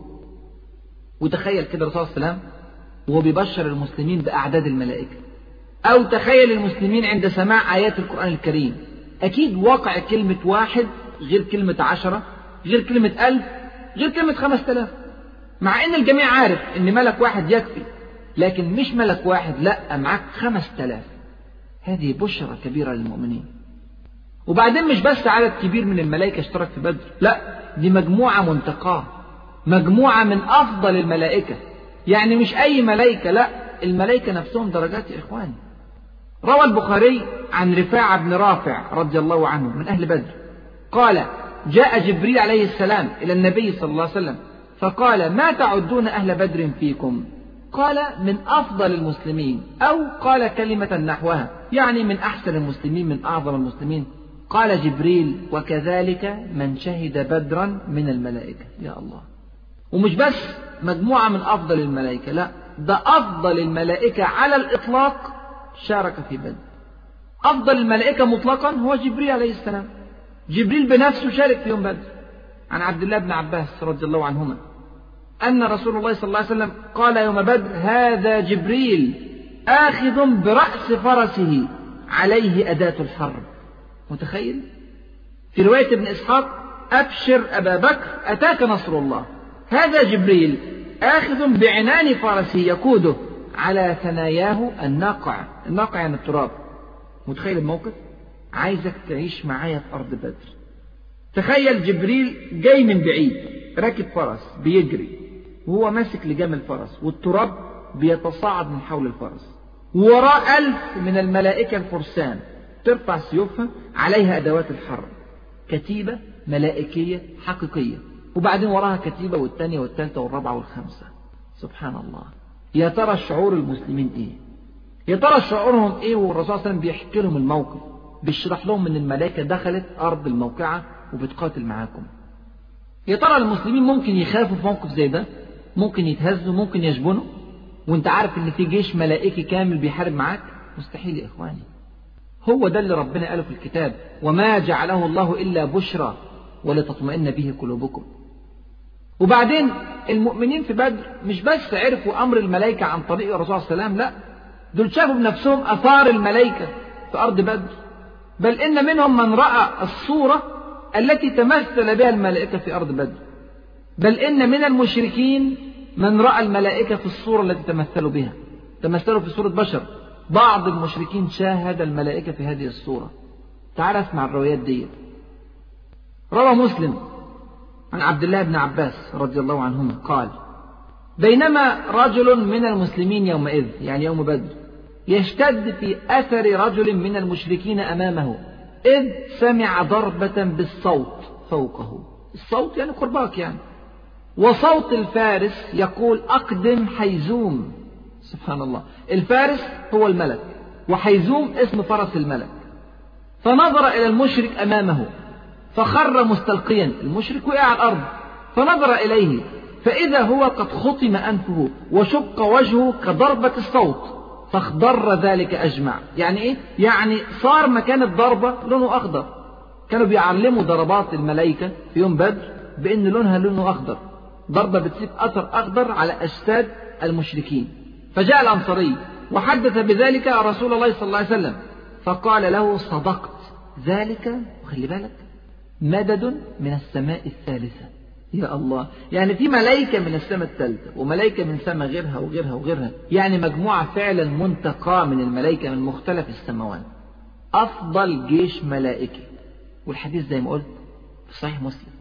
وتخيل كده الرسول صلى الله عليه وسلم وهو بيبشر المسلمين بأعداد الملائكة، أو تخيل المسلمين عند سماع آيات القرآن الكريم. أكيد واقع كلمة واحد غير كلمة عشرة غير كلمة ألف غير كلمة خمسة آلاف، مع أن الجميع عارف أن ملك واحد يكفي، لكن مش ملك واحد، لا، معك خمسة آلاف. هذه بشرى كبيرة للمؤمنين. وبعدين مش بس عدد كبير من الملائكة اشترك في بدر، لا، دي مجموعة منتقاة، مجموعة من أفضل الملائكة. يعني مش أي ملائكة، لا، الملائكة نفسهم درجات يا إخواني. روى البخاري عن رفاعة بن رافع رضي الله عنه من أهل بدر قال: جاء جبريل عليه السلام إلى النبي صلى الله عليه وسلم فقال: ما تعدون أهل بدر فيكم؟ قال: من أفضل المسلمين، أو قال كلمة نحوها، يعني من أحسن المسلمين، من أعظم المسلمين. قال جبريل: وكذلك من شهد بدرا من الملائكة. يا الله. ومش بس مجموعة من أفضل الملائكة، لا، ده أفضل الملائكة على الإطلاق شارك في بدر. أفضل الملائكة مطلقا هو جبريل عليه السلام. جبريل بنفسه شارك في يوم بدر. عن عبد الله بن عباس رضي الله عنهما أن رسول الله صلى الله عليه وسلم قال يوم بدر: هذا جبريل آخذ برأس فرسه عليه أداة الحرب. متخيل؟ في رواية ابن إسحاق: أبشر أبا بكر أتاك نصر الله. هذا جبريل آخذ بعنان فرسه يقوده على ثناياه الناقع. الناقع يعني التراب. متخيل الموقف؟ عايزك تعيش معايا في أرض بدر. تخيل جبريل جاي من بعيد راكب فرس بيجري، وهو ماسك لجام الفرس، والتراب بيتصاعد من حول الفرس، ووراء ألف من الملائكة الفرسان ترفع سيوفها عليها أدوات الحرب. كتيبة ملائكية حقيقية، وبعدين وراها كتيبة والثانية والثالثة والرابعة والخامسة. سبحان الله. يا ترى شعور المسلمين إيه؟ يا ترى شعورهم إيه والرسول صلى الله عليه وسلم بيحكي لهم الموقف، بيشرح لهم إن الملائكة دخلت أرض الموقعة وبتقاتل معاكم؟ يا ترى المسلمين ممكن يخافوا في موقف زي ده؟ ممكن يتهزوا؟ ممكن يشبنوا؟ وانت عارف ان في جيش ملائكي كامل بيحارب معاك؟ مستحيل يا إخواني. هو ده اللي ربنا قاله في الكتاب: وما جعله الله إلا بشرى ولتطمئن به قلوبكم. وبعدين المؤمنين في بدر مش بس عرفوا أمر الملائكة عن طريق الرسول صلى الله عليه وسلم، لا، دول شافوا بنفسهم أثار الملائكة في أرض بدر، بل إن منهم من رأى الصورة التي تمثل بها الملائكة في أرض بدر، بل إن من المشركين من رأى الملائكة في الصورة التي تمثلوا بها، تمثلوا في صورة بشر. بعض المشركين شاهد الملائكة في هذه الصورة. تعال اسمع الروايات دي. روى مسلم عن عبد الله بن عباس رضي الله عنهما قال: بينما رجل من المسلمين يومئذ، يعني يوم بدر، يشتد في أثر رجل من المشركين أمامه، إذ سمع ضربة بالصوت فوقه. الصوت يعني قرباك يعني. وصوت الفارس يقول: أقدم حيزوم. سبحان الله. الفارس هو الملك، وحيزوم اسم فرس الملك. فنظر إلى المشرك أمامه فخر مستلقيا. المشرك وقع على الأرض، فنظر إليه فإذا هو قد خطم أنفه وشق وجهه كضربة الصوت فاخضر ذلك أجمع. يعني إيه؟ يعني صار مكان الضربة لونه أخضر. كانوا بيعلموا ضربات الملائكة في يوم بدر بأن لونها لونه أخضر، ضربة بتسيب أثر أخضر على أجساد المشركين. فجاء الأنصاري وحدث بذلك رسول الله صلى الله عليه وسلم فقال له صدقت، ذلك وخلي بالك مدد من السماء الثالثة. يا الله، يعني في ملائكة من السماء الثالثة وملائكة من سماء غيرها وغيرها وغيرها، يعني مجموعة فعلا منتقاة من الملائكة من مختلف السماوات، أفضل جيش ملائكي. والحديث زي ما قلت في صحيح مسلم.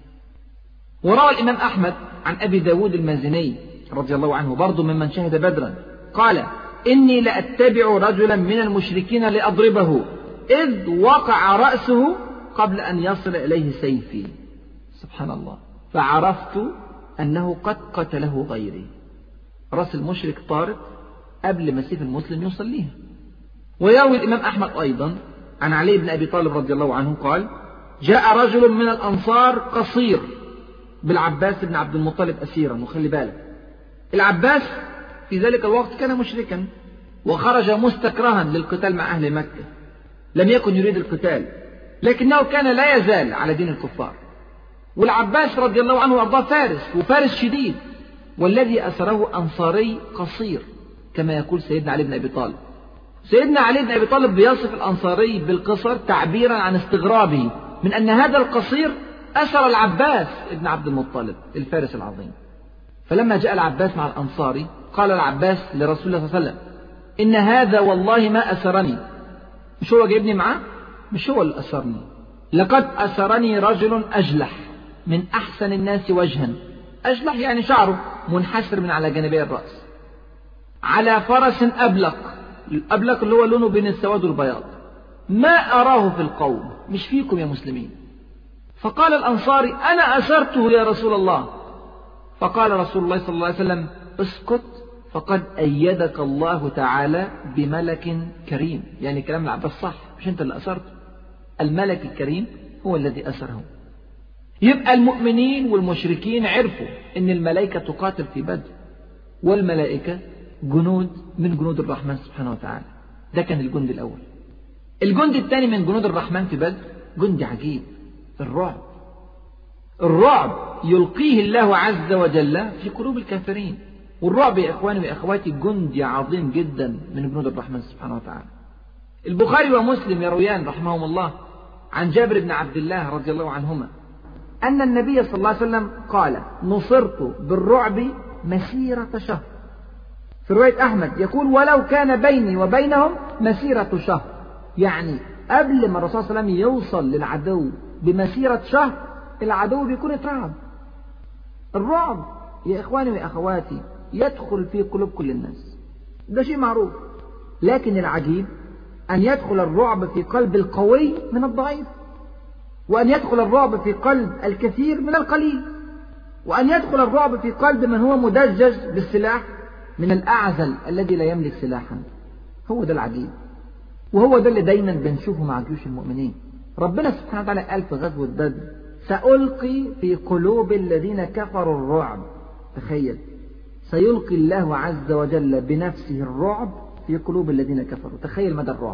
وروى الإمام أحمد عن أبي داود المازني رضي الله عنه برضو ممن شهد بدرا قال إني لأتبع رجلا من المشركين لأضربه إذ وقع رأسه قبل أن يصل إليه سيفي. سبحان الله، فعرفت أنه قد قتله غيري. رأس المشرك طارت قبل ما سيف المسلم يوصل ليها. ويروي الإمام أحمد أيضا عن علي بن أبي طالب رضي الله عنه قال جاء رجل من الأنصار قصير بالعباس بن عبد المطلب أسيرا. وخلي بالك العباس في ذلك الوقت كان مشركا وخرج مستكرها للقتال مع أهل مكة، لم يكن يريد القتال لكنه كان لا يزال على دين الكفار. والعباس رضي الله عنه وأرضاه فارس وفارس شديد، والذي أسره أنصاري قصير كما يقول سيدنا علي بن أبي طالب. سيدنا علي بن أبي طالب بيصف الأنصاري بالقصر تعبيرا عن استغرابه من أن هذا القصير أسر العباس ابن عبد المطلب الفارس العظيم. فلما جاء العباس مع الأنصاري قال العباس لرسول الله صلى الله عليه وسلم إن هذا والله ما أسرني. مش هو جايبني معاه، مش هو اللي أسرني، لقد أسرني رجل أجلح من أحسن الناس وجها. أجلح يعني شعره منحسر من على جانبي الرأس، على فرس أبلق. الأبلق اللي هو لونه بين السواد والبياض، ما أراه في القوم، مش فيكم يا مسلمين. فقال الأنصاري أنا أسرته يا رسول الله. فقال رسول الله صلى الله عليه وسلم اسكت فقد أيدك الله تعالى بملك كريم. يعني كلام العباس صح، مش أنت اللي أسرته، الملك الكريم هو الذي أسره. يبقى المؤمنين والمشركين عرفوا أن الملائكة تقاتل في بدر، والملائكة جنود من جنود الرحمن سبحانه وتعالى. ده كان الجند الأول. الجند الثاني من جنود الرحمن في بدر جند عجيب، الرعب. الرعب يلقيه الله عز وجل في قلوب الكافرين. والرعب يا إخواني وأخواتي جند عظيم جدا من جنود الرحمن سبحانه وتعالى. البخاري ومسلم يرويان رحمهم الله عن جابر بن عبد الله رضي الله عنهما أن النبي صلى الله عليه وسلم قال نصرت بالرعب مسيرة شهر. في رواية أحمد يقول ولو كان بيني وبينهم مسيرة شهر، يعني قبل ما الرسول صلى الله عليه وسلم يوصل للعدو بمسيرة شهر العدو بيكون اترعب. الرعب يا إخواني وأخواتي يدخل في قلوب كل الناس، ده شيء معروف، لكن العجيب أن يدخل الرعب في قلب القوي من الضعيف، وأن يدخل الرعب في قلب الكثير من القليل، وأن يدخل الرعب في قلب من هو مدجج بالسلاح من الأعزل الذي لا يملك سلاحا. هو ده العجيب، وهو ده اللي دايما بنشوفه مع جيوش المؤمنين. ربنا سبحانه وتعالى قال في غزوة بدر سألقي في قلوب الذين كفروا الرعب. تخيل، سيلقي الله عز وجل بنفسه الرعب في قلوب الذين كفروا. تخيل مدى الرعب.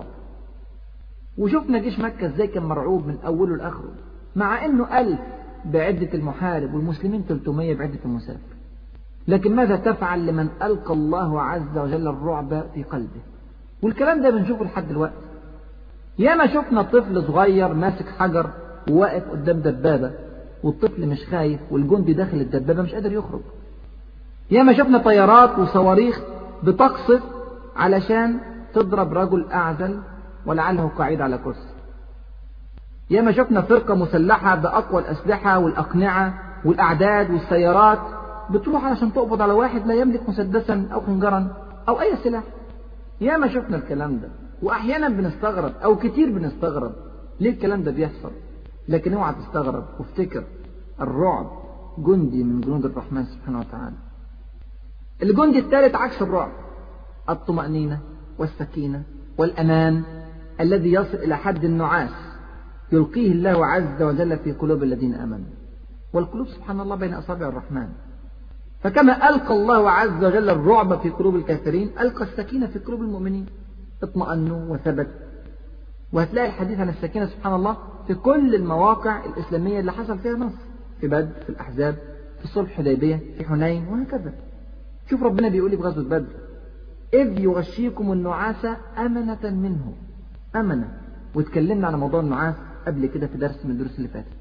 وشفنا جيش مكة ازاي كان مرعوب من أوله لآخره، مع أنه ألف بعدة المحارب والمسلمين ثلاثمائة بعدة المسافر. لكن ماذا تفعل لمن ألقى الله عز وجل الرعب في قلبه؟ والكلام ده بنشوفه لحد دلوقتي. ياما شفنا طفل صغير ماسك حجر وواقف قدام دبابة والطفل مش خايف والجندي داخل الدبابة مش قادر يخرج. ياما شفنا طيارات وصواريخ بتقصف علشان تضرب رجل أعزل ولعله قاعد على كرسي. ياما شفنا فرقة مسلحة بأقوى الأسلحة والأقنعة والأعداد والسيارات بتروح علشان تقبض على واحد لا يملك مسدسا أو خنجرا أو أي سلاح. ياما شفنا الكلام ده، وأحيانا بنستغرب أو كتير بنستغرب ليه الكلام ده بيحصل. لكن اوعى تستغرب وافتكر الرعب جندي من جنود الرحمن سبحانه وتعالى. الجندي الثالث عكس الرعب، الطمأنينة والسكينة والأمان الذي يصل إلى حد النعاس يلقيه الله عز وجل في قلوب الذين آمنوا. والقلوب سبحان الله بين أصابع الرحمن. فكما ألقى الله عز وجل الرعب في قلوب الكافرين ألقى السكينة في قلوب المؤمنين، اطمأنوا وثبت. وهتلاقي الحديث عن السكينة سبحان الله في كل المواقع الإسلامية اللي حصل فيها نصر، في بدر، في الأحزاب، في صلح حديبية، في حنين، وهكذا. شوف ربنا بيقول لي في غزوة بدر: إذ يغشيكم النعاس أمنة منه. أمنة. واتكلمنا على موضوع النعاس قبل كده في درس من الدروس اللي فاتت.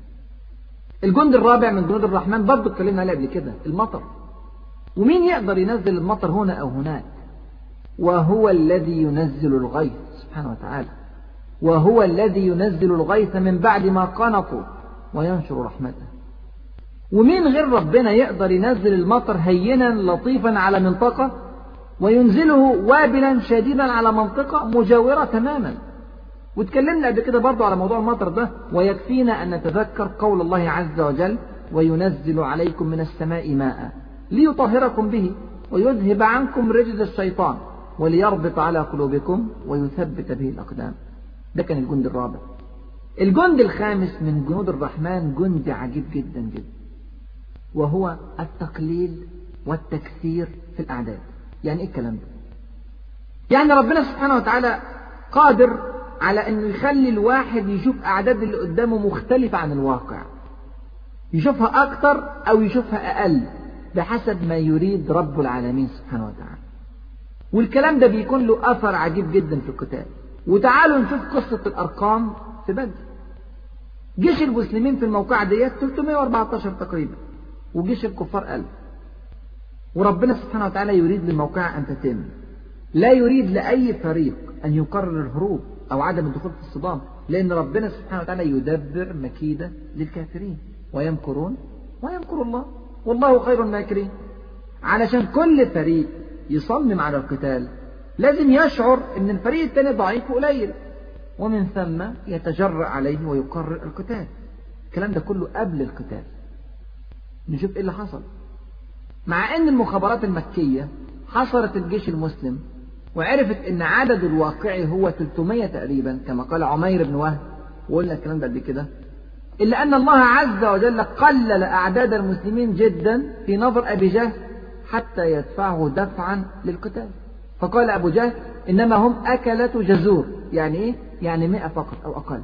الجند الرابع من جنود الرحمن برضه اتكلمنا عليه قبل كده، المطر. ومين يقدر ينزل المطر هنا أو هناك؟ وهو الذي ينزل الغيث سبحانه وتعالى، وهو الذي ينزل الغيث من بعد ما قنطوا وينشر رحمته. ومين غير ربنا يقدر ينزل المطر هينا لطيفا على منطقة وينزله وابلا شديدا على منطقة مجاورة تماما؟ واتكلمنا قبل كده برضو على موضوع المطر ده. ويكفينا أن نتذكر قول الله عز وجل: وينزل عليكم من السماء ماء ليطهركم به ويذهب عنكم رجز الشيطان وليربط على قلوبكم ويثبت به الأقدام. ده كان الجند الرابع. الجند الخامس من جنود الرحمن جند عجيب جدا جدا، وهو التقليل والتكثير في الأعداد. يعني إيه الكلام ده؟ يعني ربنا سبحانه وتعالى قادر على أنه يخلي الواحد يشوف أعداد اللي قدامه مختلفة عن الواقع، يشوفها أكتر أو يشوفها أقل بحسب ما يريد رب العالمين سبحانه وتعالى. والكلام ده بيكون له أثر عجيب جدا في القتال. وتعالوا نشوف قصة الأرقام في بدر. جيش المسلمين في الموقع ديت ثلاثمائة وأربعة عشر تقريبا، وجيش الكفار ألف. وربنا سبحانه وتعالى يريد للموقع أن تتم، لا يريد لأي فريق أن يقرر الهروب أو عدم الدخول في الصدام، لأن ربنا سبحانه وتعالى يدبر مكيدة للكافرين، ويمكرون ويمكر الله والله خير الماكرين. علشان كل فريق يصمم على القتال لازم يشعر أن الفريق الثاني ضعيف وقليل، ومن ثم يتجرأ عليه ويقرر القتال. الكلام ده كله قبل القتال. نشوف إيه اللي حصل. مع أن المخابرات المكية حصرت الجيش المسلم وعرفت أن عدد الواقعي هو ثلاثمائة تقريبا كما قال عمير بن وهب، وقلنا الكلام ده قبل كده، إلا أن الله عز وجل قلل أعداد المسلمين جدا في نظر أبي جهل حتى يدفعه دفعا للقتال. فقال أبو جهل: إنما هم أكلة جزور. يعني إيه؟ يعني مئة فقط أو أقل.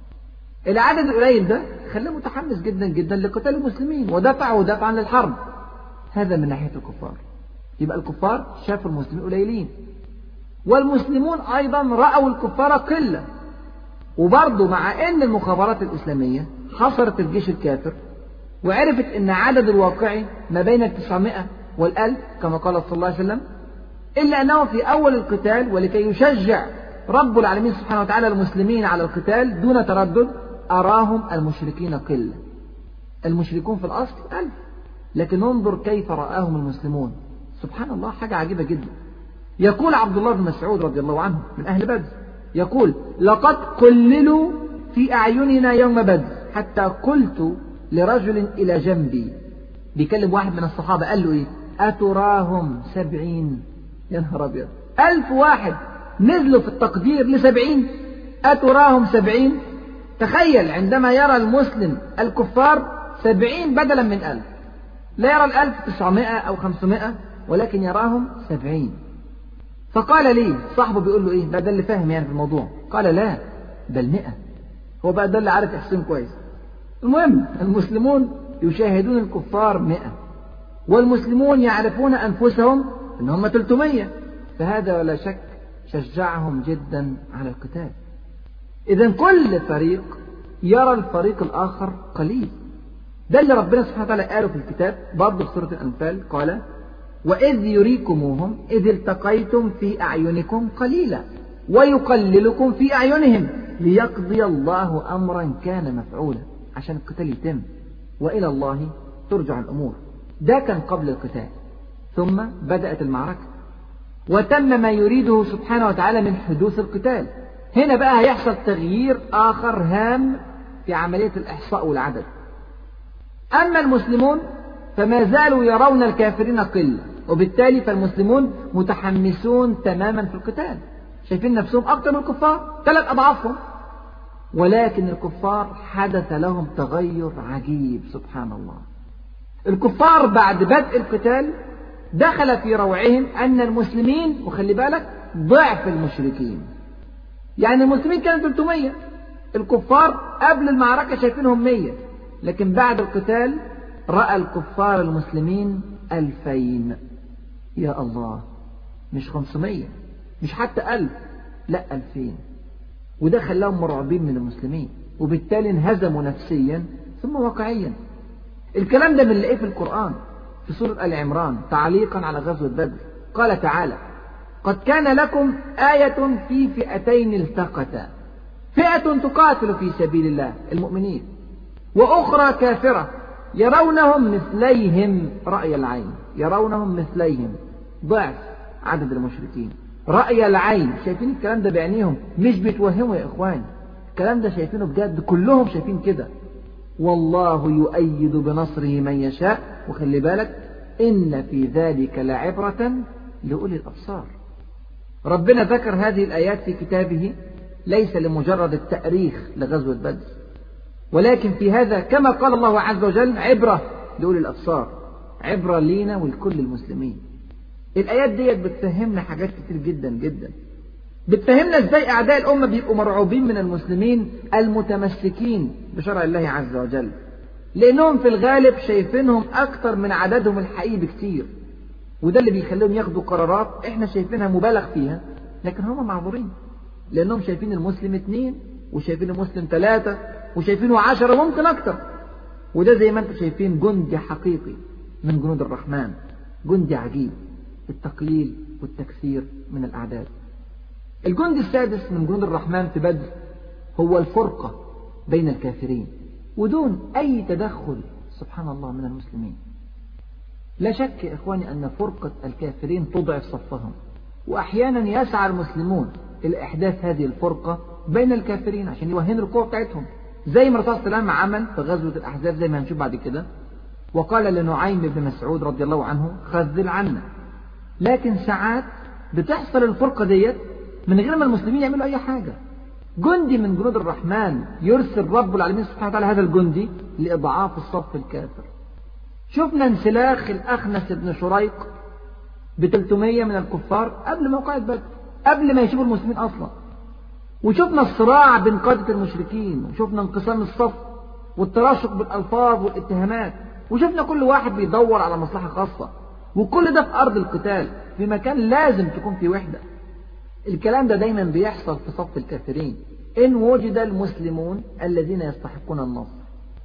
العدد القليل ده خلاه متحمس جدا جدا لقتال المسلمين ودفعه دفعا للحرب. هذا من ناحية الكفار. يبقى الكفار شافوا المسلمين قليلين، والمسلمون أيضا رأوا الكفار قلة. وبرضه مع أن المخابرات الإسلامية حصرت الجيش الكافر وعرفت أن عدد الواقعي ما بين التسعمائة والألف كما قال صلى الله عليه وسلم، إلا أنه في أول القتال ولكي يشجع رب العالمين سبحانه وتعالى المسلمين على القتال دون تردد أراهم المشركين قلة. المشركون في الأصل ألف، لكن انظر كيف رآهم المسلمون. سبحان الله، حاجة عجيبة جدا. يقول عبد الله بن مسعود رضي الله عنه من أهل بدر، يقول: لقد قللوا في أعيننا يوم بدر حتى قلت لرجل إلى جنبي، بيكلم واحد من الصحابة، قال له إيه؟ أتراهم سبعين؟ يا نهار أبيض، ألف واحد نزلوا في التقدير لسبعين، أتراهم سبعين؟ تخيل عندما يرى المسلم الكفار سبعين بدلا من ألف، لا يرى الألف تسعمائة أو خمسمائة ولكن يراهم سبعين. فقال لي صاحبه بيقول له إيه؟ ده, ده اللي فاهم يعني في الموضوع. قال: لا، بل مئة. هو بقى ده اللي عارف يحسن كويس. المهم المسلمون يشاهدون الكفار مئة، والمسلمون يعرفون أنفسهم أنهم ثلاثمائة، فهذا ولا شك شجعهم جدا على القتال. إذن كل فريق يرى الفريق الآخر قليل. ده اللي ربنا سبحانه وتعالى قاله في الكتاب برضه في سورة الأنفال، قال: وإذ يريكموهم إذ التقيتم في أعينكم قليلا ويقللكم في أعينهم ليقضي الله أمرا كان مفعولا، عشان القتال يتم، وإلى الله ترجع الأمور. ده كان قبل القتال. ثم بدأت المعركة وتم ما يريده سبحانه وتعالى من حدوث القتال. هنا بقى هيحصل تغيير آخر هام في عملية الإحصاء والعدد. أما المسلمون فما زالوا يرون الكافرين قلة، وبالتالي فالمسلمون متحمسون تماما في القتال، شايفين نفسهم أكثر من الكفار، ثلاث أضعافهم. ولكن الكفار حدث لهم تغير عجيب سبحان الله. الكفار بعد بدء القتال دخل في روعهم أن المسلمين، وخلي بالك، ضعف المشركين. يعني المسلمين كانوا ثلاثمية، الكفار قبل المعركة شايفينهم مية، لكن بعد القتال رأى الكفار المسلمين ألفين. يا الله، مش خمسمية، مش حتى ألف، لا ألفين. وده خلاهم مرعوبين من المسلمين، وبالتالي انهزموا نفسيا ثم واقعيا. الكلام ده بنلاقيه في القرآن في سورة آل عمران تعليقا على غزوة بدر. قال تعالى: قد كان لكم آية في فئتين التقتا، فئة تقاتل في سبيل الله المؤمنين، وأخرى كافرة يرونهم مثليهم رأي العين، يرونهم مثليهم ضعف عدد المشركين رأي العين. شايفين الكلام ده بعينيهم، مش بيتوهموا يا إخوان، الكلام ده شايفينه بجد، كلهم شايفين كده. والله يؤيد بنصره من يشاء، وخلي بالك إن في ذلك لعبرة لأولي الأبصار. ربنا ذكر هذه الآيات في كتابه ليس لمجرد التأريخ لغزوة بدر، ولكن في هذا كما قال الله عز وجل عبرة لأولي الأبصار، عبرة لينا ولكل المسلمين. الآيات ديت بتفهمنا حاجات كتير جدا جدا. بتفهمنا ازاي أعداء الأمة بيبقوا مرعوبين من المسلمين المتمسكين بشرع الله عز وجل، لأنهم في الغالب شايفينهم أكتر من عددهم الحقيقي بكتير، وده اللي بيخليهم ياخدوا قرارات احنا شايفينها مبالغ فيها، لكن هم معذورين لأنهم شايفين المسلم اتنين، وشايفين المسلم ثلاثة، وشايفينه عشرة، ممكن أكتر. وده زي ما انتم شايفين جندي حقيقي من جنود الرحمن، جندي عجيب التقليل والتكثير من الأعداد. الجندي السادس من جنود الرحمن في بدر هو الفرقة بين الكافرين ودون أي تدخل سبحان الله من المسلمين. لا شك يا إخواني أن فرقة الكافرين تضعف صفهم، وأحيانا يسعى المسلمون إلى إحداث هذه الفرقة بين الكافرين عشان يوهنوا القوة بتاعتهم، زي ما الرسول صلى الله عليه وسلم عمل في غزوة الأحزاب زي ما هنشوف بعد كده، وقال لنعيم بن مسعود رضي الله عنه: خذل عنا. لكن ساعات بتحصل الفرقة ديت من غير ما المسلمين يعملوا أي حاجة. جندي من جنود الرحمن يرسل رب العالمين سبحانه وتعالى هذا الجندي لإضعاف الصف الكافر. شفنا انسلاخ الأخنس بن شريق بثلاثمية من الكفار قبل موقعة بدر، قبل ما يشوفوا المسلمين أصلا. وشفنا الصراع بين قادة المشركين، وشفنا انقسام الصف والتراشق بالألفاظ والاتهامات، وشفنا كل واحد بيدور على مصلحة خاصة، وكل ده في أرض القتال في مكان لازم تكون في وحدة. الكلام ده دايما بيحصل في صف الكافرين إن وجد المسلمون الذين يستحقون النصر،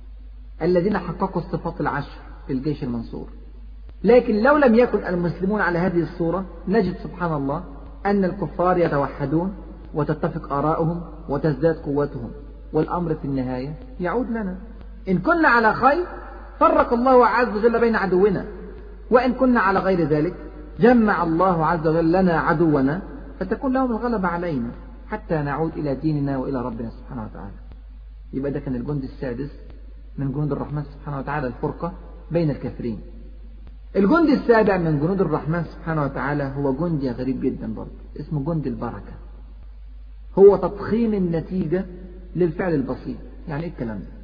الذين حققوا الصفات العشر في الجيش المنصور. لكن لو لم يكن المسلمون على هذه الصورة نجد سبحان الله أن الكفار يتوحدون وتتفق آراؤهم وتزداد قوتهم، والأمر في النهاية يعود لنا. إن كنا على خير فرق الله عز وجل بين عدونا، وإن كنا على غير ذلك جمع الله عز وجل لنا عدونا فتكون لهم الغلبة علينا حتى نعود إلى ديننا وإلى ربنا سبحانه وتعالى. يبقى ده كان الجند السادس من جنود الرحمن سبحانه وتعالى، الفرقة بين الكافرين. الجند السابع من جنود الرحمن سبحانه وتعالى هو جندي غريب جدا برضه، اسمه جند البركة. هو تضخيم النتيجة للفعل البسيط. يعني ايه الكلام ده؟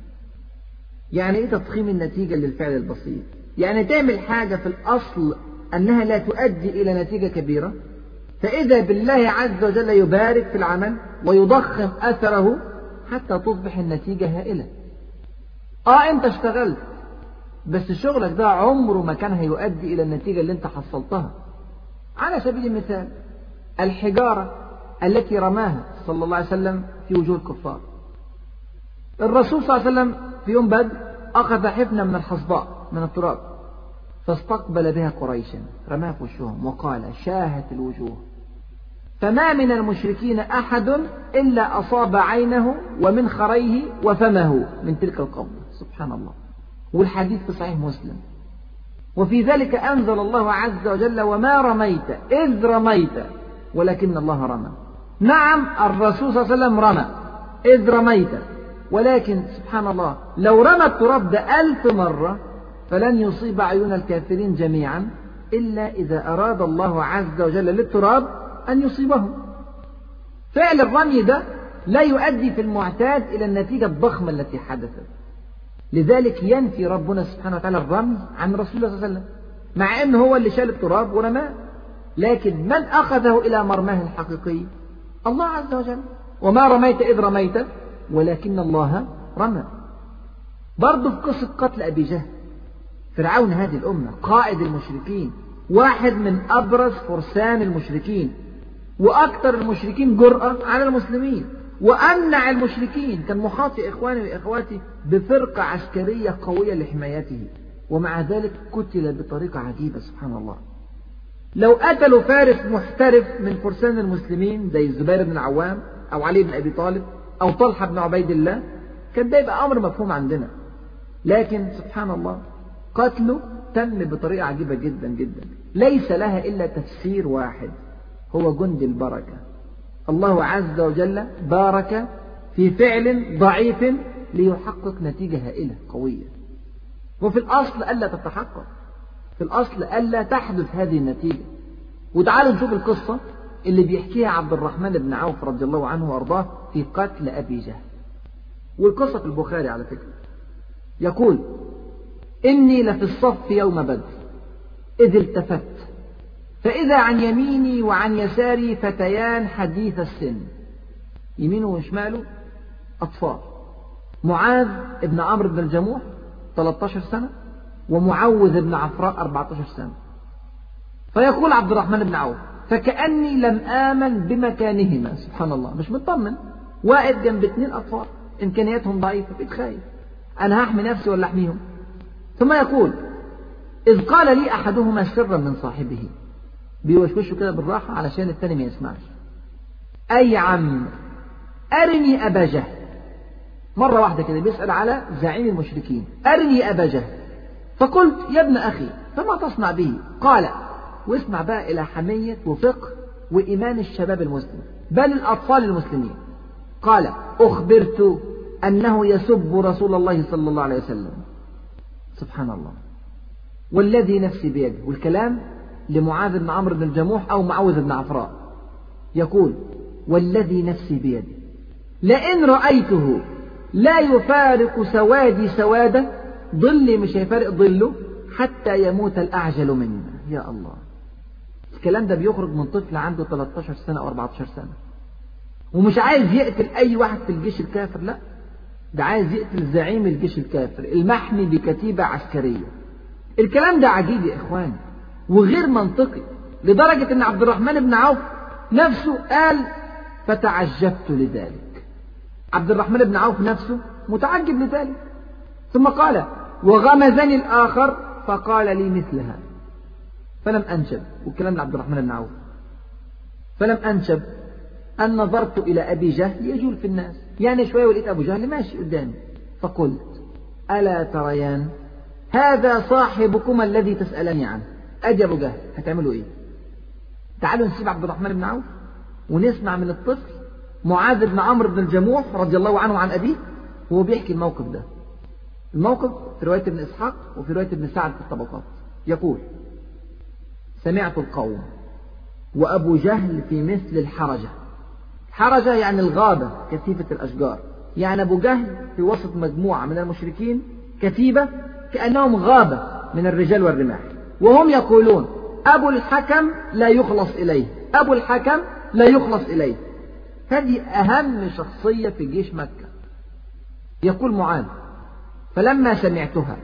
يعني ايه تضخيم النتيجة للفعل البسيط؟ يعني تعمل حاجة في الأصل أنها لا تؤدي إلى نتيجة كبيرة، فإذا بالله عز وجل يبارك في العمل ويضخم أثره حتى تصبح النتيجة هائلة. آه أنت اشتغلت، بس شغلك ده عمره ما كان هيؤدي إلى النتيجة اللي أنت حصلتها. على سبيل المثال الحجارة التي رماها صلى الله عليه وسلم في وجوه الكفار. الرسول صلى الله عليه وسلم في يوم بدر أخذ حفنة من الحصباء من التراب فاستقبل بها قريشا، رماها في وجوههم وقال: شاهت الوجوه، فما من المشركين أحد إلا أصاب عينه ومنخريه وفمه من تلك القبضة. سبحان الله. والحديث في صحيح مسلم. وفي ذلك أنزل الله عز وجل: وما رميت إذ رميت ولكن الله رمى. نعم الرسول صلى الله عليه وسلم رمى إذ رميت، ولكن سبحان الله لو رمى التراب ده ألف مرة فلن يصيب عيون الكافرين جميعا إلا إذا أراد الله عز وجل للتراب أن يصيبهم. فعل الرمي ده لا يؤدي في المعتاد إلى النتيجة الضخمة التي حدثت. لذلك ينفي ربنا سبحانه وتعالى الرمي عن رسول الله صلى الله عليه وسلم، مع أنه هو اللي شال التراب ورماه، لكن من أخذه إلى مرماه الحقيقي؟ الله عز وجل. وما رميت إذ رميت ولكن الله رمى. برضه في قصة قتل أبي جهل، فرعون هذه الأمة، قائد المشركين، واحد من أبرز فرسان المشركين، وأكثر المشركين جرأة على المسلمين، وأمنع المشركين، كان محاط يا إخواني وإخواتي بفرقة عسكرية قوية لحمايته، ومع ذلك قتل بطريقة عجيبة سبحان الله. لو قتلوا فارس محترف من فرسان المسلمين زي الزبير بن العوام أو علي بن أبي طالب أو طلحة بن عبيد الله، كان ده يبقى أمر مفهوم عندنا، لكن سبحان الله قتله تم بطريقة عجيبة جدا جدا، ليس لها إلا تفسير واحد، هو جند البركة. الله عز وجل بارك في فعل ضعيف ليحقق نتيجة هائلة قوية، وفي الأصل ألا تتحقق، في الأصل ألا تحدث هذه النتيجة. وتعالوا نشوف القصة اللي بيحكيها عبد الرحمن بن عوف رضي الله عنه وأرضاه في قتل أبي جهل. والقصة في البخاري على فكرة. يقول: إني لفي الصف يوم بدر إذ التفت فإذا عن يميني وعن يساري فتيان حديث السن، يمينه وشماله أطفال، معاذ بن عمرو بن الجموح ثلاثة عشر سنة، ومعوذ بن عفراء أربعة عشر سنة. فيقول عبد الرحمن بن عوف: فكأني لم آمن بمكانهما، سبحان الله، مش مطمن، واقف جنب اثنين أطفال إمكانياتهم ضعيفة، بيتخايف أنا هحمي نفسي ولا أحميهم. ثم يقول: إذ قال لي أحدهما سرا من صاحبه، بيوشوشه كده بالراحة علشان الثاني ما يسمعش: أي عم أرني أبا جهل. مرة واحدة كده بيسأل على زعيم المشركين: أرني أبا جهل. فقلت: يا ابن أخي فما تصنع به؟ قال، واسمع بقى إلى حمية وفقه وإيمان الشباب المسلم بل الأطفال المسلمين. قال: أخبرت أنه يسب رسول الله صلى الله عليه وسلم. سبحان الله، والذي نفسي بيده، والكلام لمعاذ بن عمرو بن الجموح أو معوذ بن عفراء، يقول: والذي نفسي بيده لئن رأيته لا يفارق سوادي سواده، ظلي مش هيفارق ظله حتى يموت الأعجل منا. يا الله، الكلام ده بيخرج من طفل عنده ثلاثة عشر سنة أو أربعة عشر سنة، ومش عايز يقتل أي واحد في الجيش الكافر، لا، ده عايز يقتل زعيم الجيش الكافر المحمي بكتيبة عسكرية. الكلام ده عجيب يا إخواني وغير منطقي، لدرجة أن عبد الرحمن بن عوف نفسه قال: فتعجبت لذلك. عبد الرحمن بن عوف نفسه متعجب لذلك. ثم قال: وغمزني الآخر فقال لي مثلها فلم أنشب. والكلام لعبد الرحمن بن عوف: فلم أنشب أن نظرت إلى أبي جهل يجول في الناس، يعني شوية ولقيت أبو جهل ماشي قدامي، فقلت: ألا تريان هذا صاحبكما الذي تسألني عنه. أدي أبو جهل، هتعملوا إيه؟ تعالوا نسيب عبد الرحمن بن عوف ونسمع من الطفل معاذ بن عمرو بن الجموح رضي الله عنه عن أبيه وهو بيحكي الموقف ده. الموقف في رواية ابن إسحاق وفي رواية ابن سعد في الطبقات. يقول: سمعت القوم وأبو جهل في مثل الحرجة. حرجة يعني الغابة، كثيفة الأشجار، يعني أبو جهل في وسط مجموعة من المشركين، كتيبة كأنهم غابة من الرجال والرماح، وهم يقولون: أبو الحكم لا يخلص إليه، أبو الحكم لا يخلص إليه. هذه أهم شخصية في جيش مكة. يقول معاذ: فلما سمعتها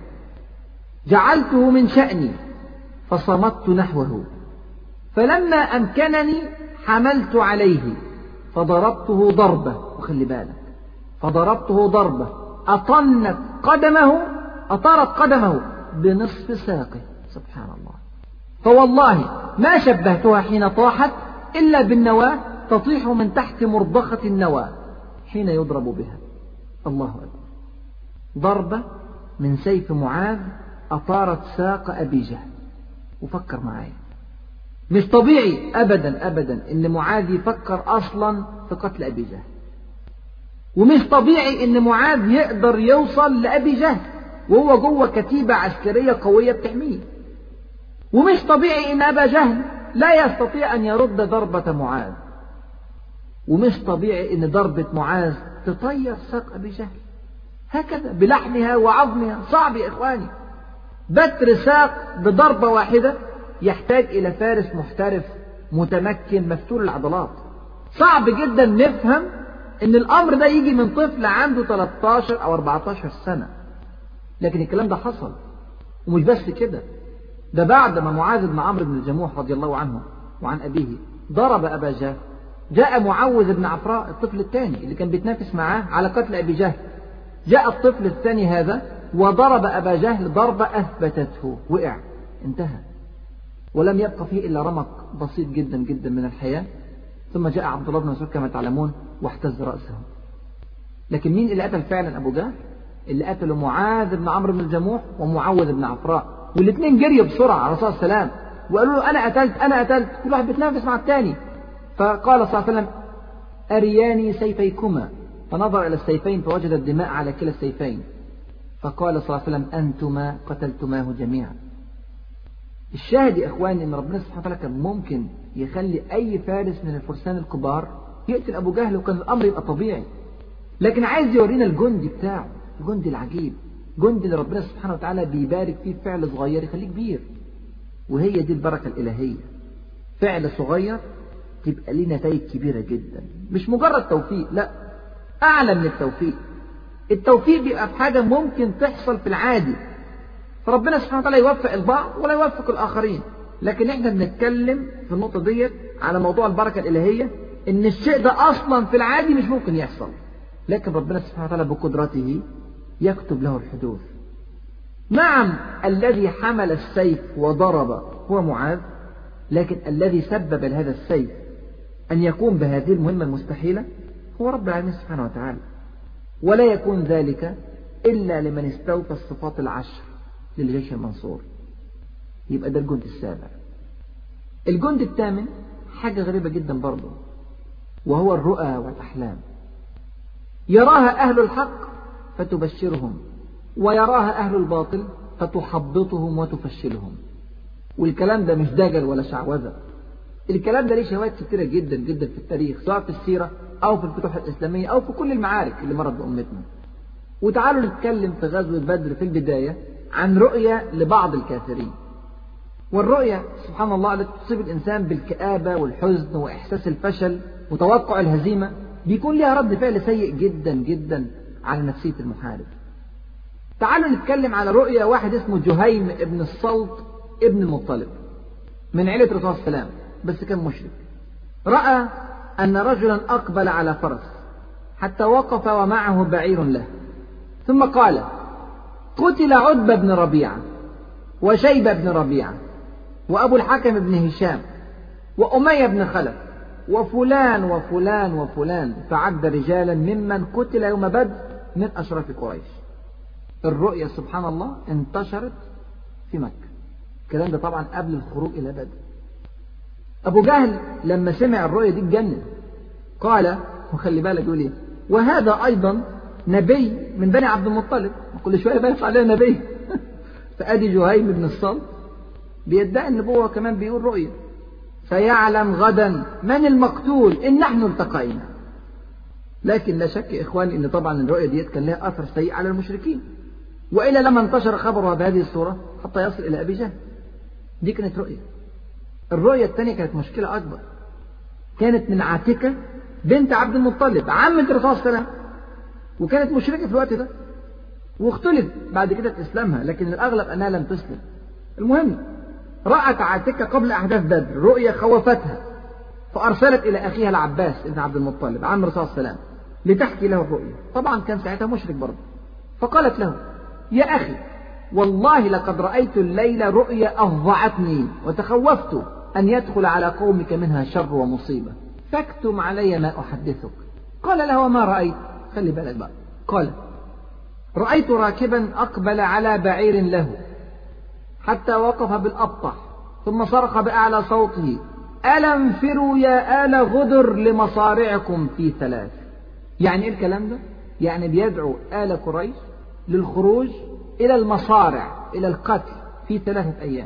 جعلته من شأني فصمت نحوه، فلما أمكنني حملت عليه فضربته ضربة، وخلي بالك، فضربته ضربة أطنت قدمه، أطارت قدمه بنصف ساقه. سبحان الله. فوالله ما شبهتها حين طاحت إلا بالنواة تطيح من تحت مرضخة النواة حين يضرب بها. الله أكبر. ضربة من سيف معاذ أطارت ساق أبي جهل. وفكر معايا، مش طبيعي أبدا أبدا إن معاذ يفكر أصلا في قتل أبي جهل، ومش طبيعي إن معاذ يقدر يوصل لأبي جهل وهو جوه كتيبة عسكرية قوية بتحميه، ومش طبيعي إن أبا جهل لا يستطيع أن يرد ضربة معاذ، ومش طبيعي إن ضربة معاذ تطير ساق أبي جهل. هكذا بلحمها وعظمها. صعب يا إخواني، بتر ساق بضربة واحدة يحتاج إلى فارس محترف متمكن مفتول العضلات. صعب جدا نفهم إن الأمر ده يجي من طفل عنده ثلاثة عشر أو أربعة عشر سنة، لكن الكلام ده حصل. ومش بس كده، ده بعد ما معاذ بن عمرو بن الجموح رضي الله عنه وعن أبيه ضرب أبا جهل، جاء معوذ بن عفراء الطفل الثاني اللي كان بيتنافس معاه على قتل أبي جهل، جاء الطفل الثاني هذا وضرب أبا جهل ضربة أثبتته، وقع، انتهى، ولم يبقى فيه إلا رمق بسيط جدا جدا من الحياة. ثم جاء عبد الله بن مسعود كما تعلمون واحتز رأسه. لكن مين اللي قتل فعلا أبو جهل؟ اللي قتله معاذ بن عمرو بن الجموح ومعوذ بن عفراء، والاثنين جريوا بسرعة على الرسول صلى الله عليه وسلم وقالوا له أنا قتلت أنا قتلت، كل واحد بيتنافس مع الثاني. فقال صلى الله عليه وسلم أرياني سيفيكما، فنظر إلى السيفين فوجد الدماء على كلا السيفين، فقال صلى الله عليه وسلم أنتما قتلتماه جميعا. الشاهد يا إخواني أن ربنا سبحانه وتعالى كان ممكن يخلي أي فارس من الفرسان الكبار يقتل أبو جهل وكان الأمر يبقى طبيعي، لكن عايز يورينا الجندي بتاعه، الجندي العجيب، جندي اللي ربنا سبحانه وتعالى بيبارك فيه فعل صغير يخليه كبير. وهي دي البركة الإلهية، فعل صغير تبقى ليه نتائج كبيرة جدا، مش مجرد توفيق، لا، أعلى من التوفيق. التوفيق بيبقى في حاجة ممكن تحصل في العادي، فربنا سبحانه وتعالى يوفق البعض ولا يوفق الآخرين. لكن احنا بنتكلم في النقطة ديت على موضوع البركة الإلهية، إن الشيء ده أصلا في العادي مش ممكن يحصل، لكن ربنا سبحانه وتعالى بقدرته يكتب له الحدوث. نعم الذي حمل السيف وضرب هو معاذ، لكن الذي سبب لهذا السيف أن يقوم بهذه المهمة المستحيلة هو رب العالمين سبحانه وتعالى، ولا يكون ذلك إلا لمن استوفى الصفات العشر للجيش المنصور. يبقى ده الجند السابع. الجند الثامن حاجة غريبة جدا برضه، وهو الرؤى والأحلام. يراها أهل الحق فتبشرهم، ويراها أهل الباطل فتحبطهم وتفشلهم. والكلام ده مش دجل ولا شعوذة، الكلام ده ليه شواهد كتيرة جدا جدا في التاريخ، سواء في السيرة أو في الفتوح الإسلامية أو في كل المعارك اللي مرت بأمتنا. وتعالوا نتكلم في غزوة بدر في البداية عن رؤية لبعض الكافرين. والرؤية سبحان الله التي تصيب الإنسان بالكآبة والحزن وإحساس الفشل وتوقع الهزيمة بيكون لها رد فعل سيء جدا جدا على نفسية المحارب. تعالوا نتكلم على رؤية واحد اسمه جهيم ابن الصلت ابن المطلب من عيلة الرسول صلى الله عليه وسلم، بس كان مشرك. رأى أن رجلا أقبل على فرس حتى وقف ومعه بعير له، ثم قال قتل عتبة بن ربيعة وشيبة بن ربيعة وأبو الحكم بن هشام وأمية بن خلف وفلان وفلان وفلان، فعد رجالا ممن قتل يوم بدر من أشراف قريش. الرؤيا سبحان الله انتشرت في مكة، الكلام ده طبعا قبل الخروج إلى بدر. أبو جهل لما سمع الرؤيا دي اتجنن، قال، وخلي بالك يقول ايه، وهذا أيضا نبي من بني عبد المطلب، كل شوية بيطلع عليه نبي. فأدي جهيم بن الصلت بيدعي النبوة كمان بيقول رؤيا، فيعلم غدا من المقتول إن نحن التقينا. لكن لا شك يا إخواني إن طبعا الرؤيا ديت كان لها أثر سيء على المشركين، وإلا لما انتشر خبرها بهذه الصورة حتى يصل إلى أبي جهل. دي كانت رؤيا. الرؤيا الثانية كانت مشكلة أكبر، كانت من عاتكة بنت عبد المطلب عمة الرسول صلى الله عليه وسلم، وكانت مشركة في الوقت ده، واختلف بعد كده في إسلامها، لكن الأغلب أنها لم تسلم. المهم رأت عاتكة قبل أحداث بدر رؤيا خوفتها، فأرسلت إلى أخيها العباس ابن عبد المطلب عم الرسول صلى الله عليه وسلم لتحكي له الرؤيا. طبعا كان ساعتها مشرك برضه، فقالت له يا أخي والله لقد رأيت الليلة رؤيا أفظعتني وتخوفت أن يدخل على قومك منها شر ومصيبة، فاكتم علي ما أحدثك. قال له وما رأيت؟ خلي بالك بقى. قال رأيت راكبا أقبل على بعير له حتى وقف بالأبطح، ثم صرخ بأعلى صوته ألا انفروا يا آل غدر لمصارعكم في ثلاث. يعني إيه الكلام ده؟ يعني بيدعو آل قريش للخروج إلى المصارع، إلى القتل في ثلاثة أيام.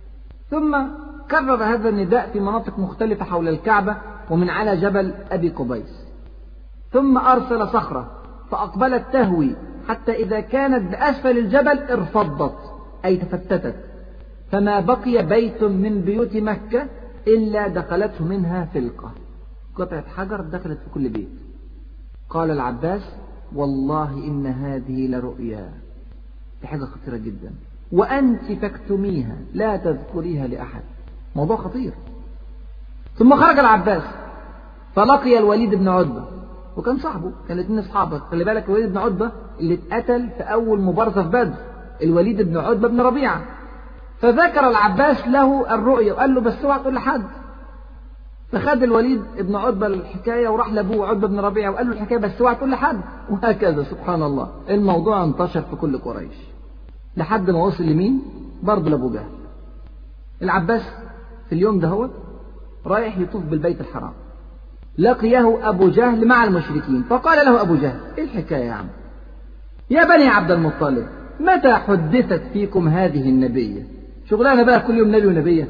ثم كرر هذا النداء في مناطق مختلفة حول الكعبة ومن على جبل أبي قبيس. ثم أرسل صخرة فأقبلت تهوي حتى إذا كانت بأسفل الجبل ارفضت أي تفتتت، فما بقي بيت من بيوت مكة إلا دخلته منها فلقة، قطعة حجر دخلت في كل بيت. قال العباس: والله إن هذه لرؤيا، دي حاجة خطيرة جدا، وأنت تكتميها لا تذكريها لأحد، موضوع خطير. ثم خرج العباس فلقي الوليد بن عتبة، وكان صاحبه، كان الاثنين اصحابه. خلي بالك الوليد بن عتبة اللي اتقتل في أول مبارزة في بدر، الوليد بن عتبة بن ربيعة. فذكر العباس له الرؤيا وقال له: بس اوعى تقول لحد. فخد الوليد بن عتبة الحكاية وراح لأبوه عتبة بن ربيعة وقال له الحكاية، بس اوعى تقول لحد. وهكذا سبحان الله الموضوع انتشر في كل قريش لحد ما وصل لمين؟ برضه لأبو جهل. العباس في اليوم ده هو رايح يطوف بالبيت الحرام، لقيه أبو جهل مع المشركين، فقال له أبو جهل: إيه الحكاية يا عم؟ يا بني عبد المطلب، متى حدثت فيكم هذه النبية؟ شغلانة بقى كل يوم نبي ونبية.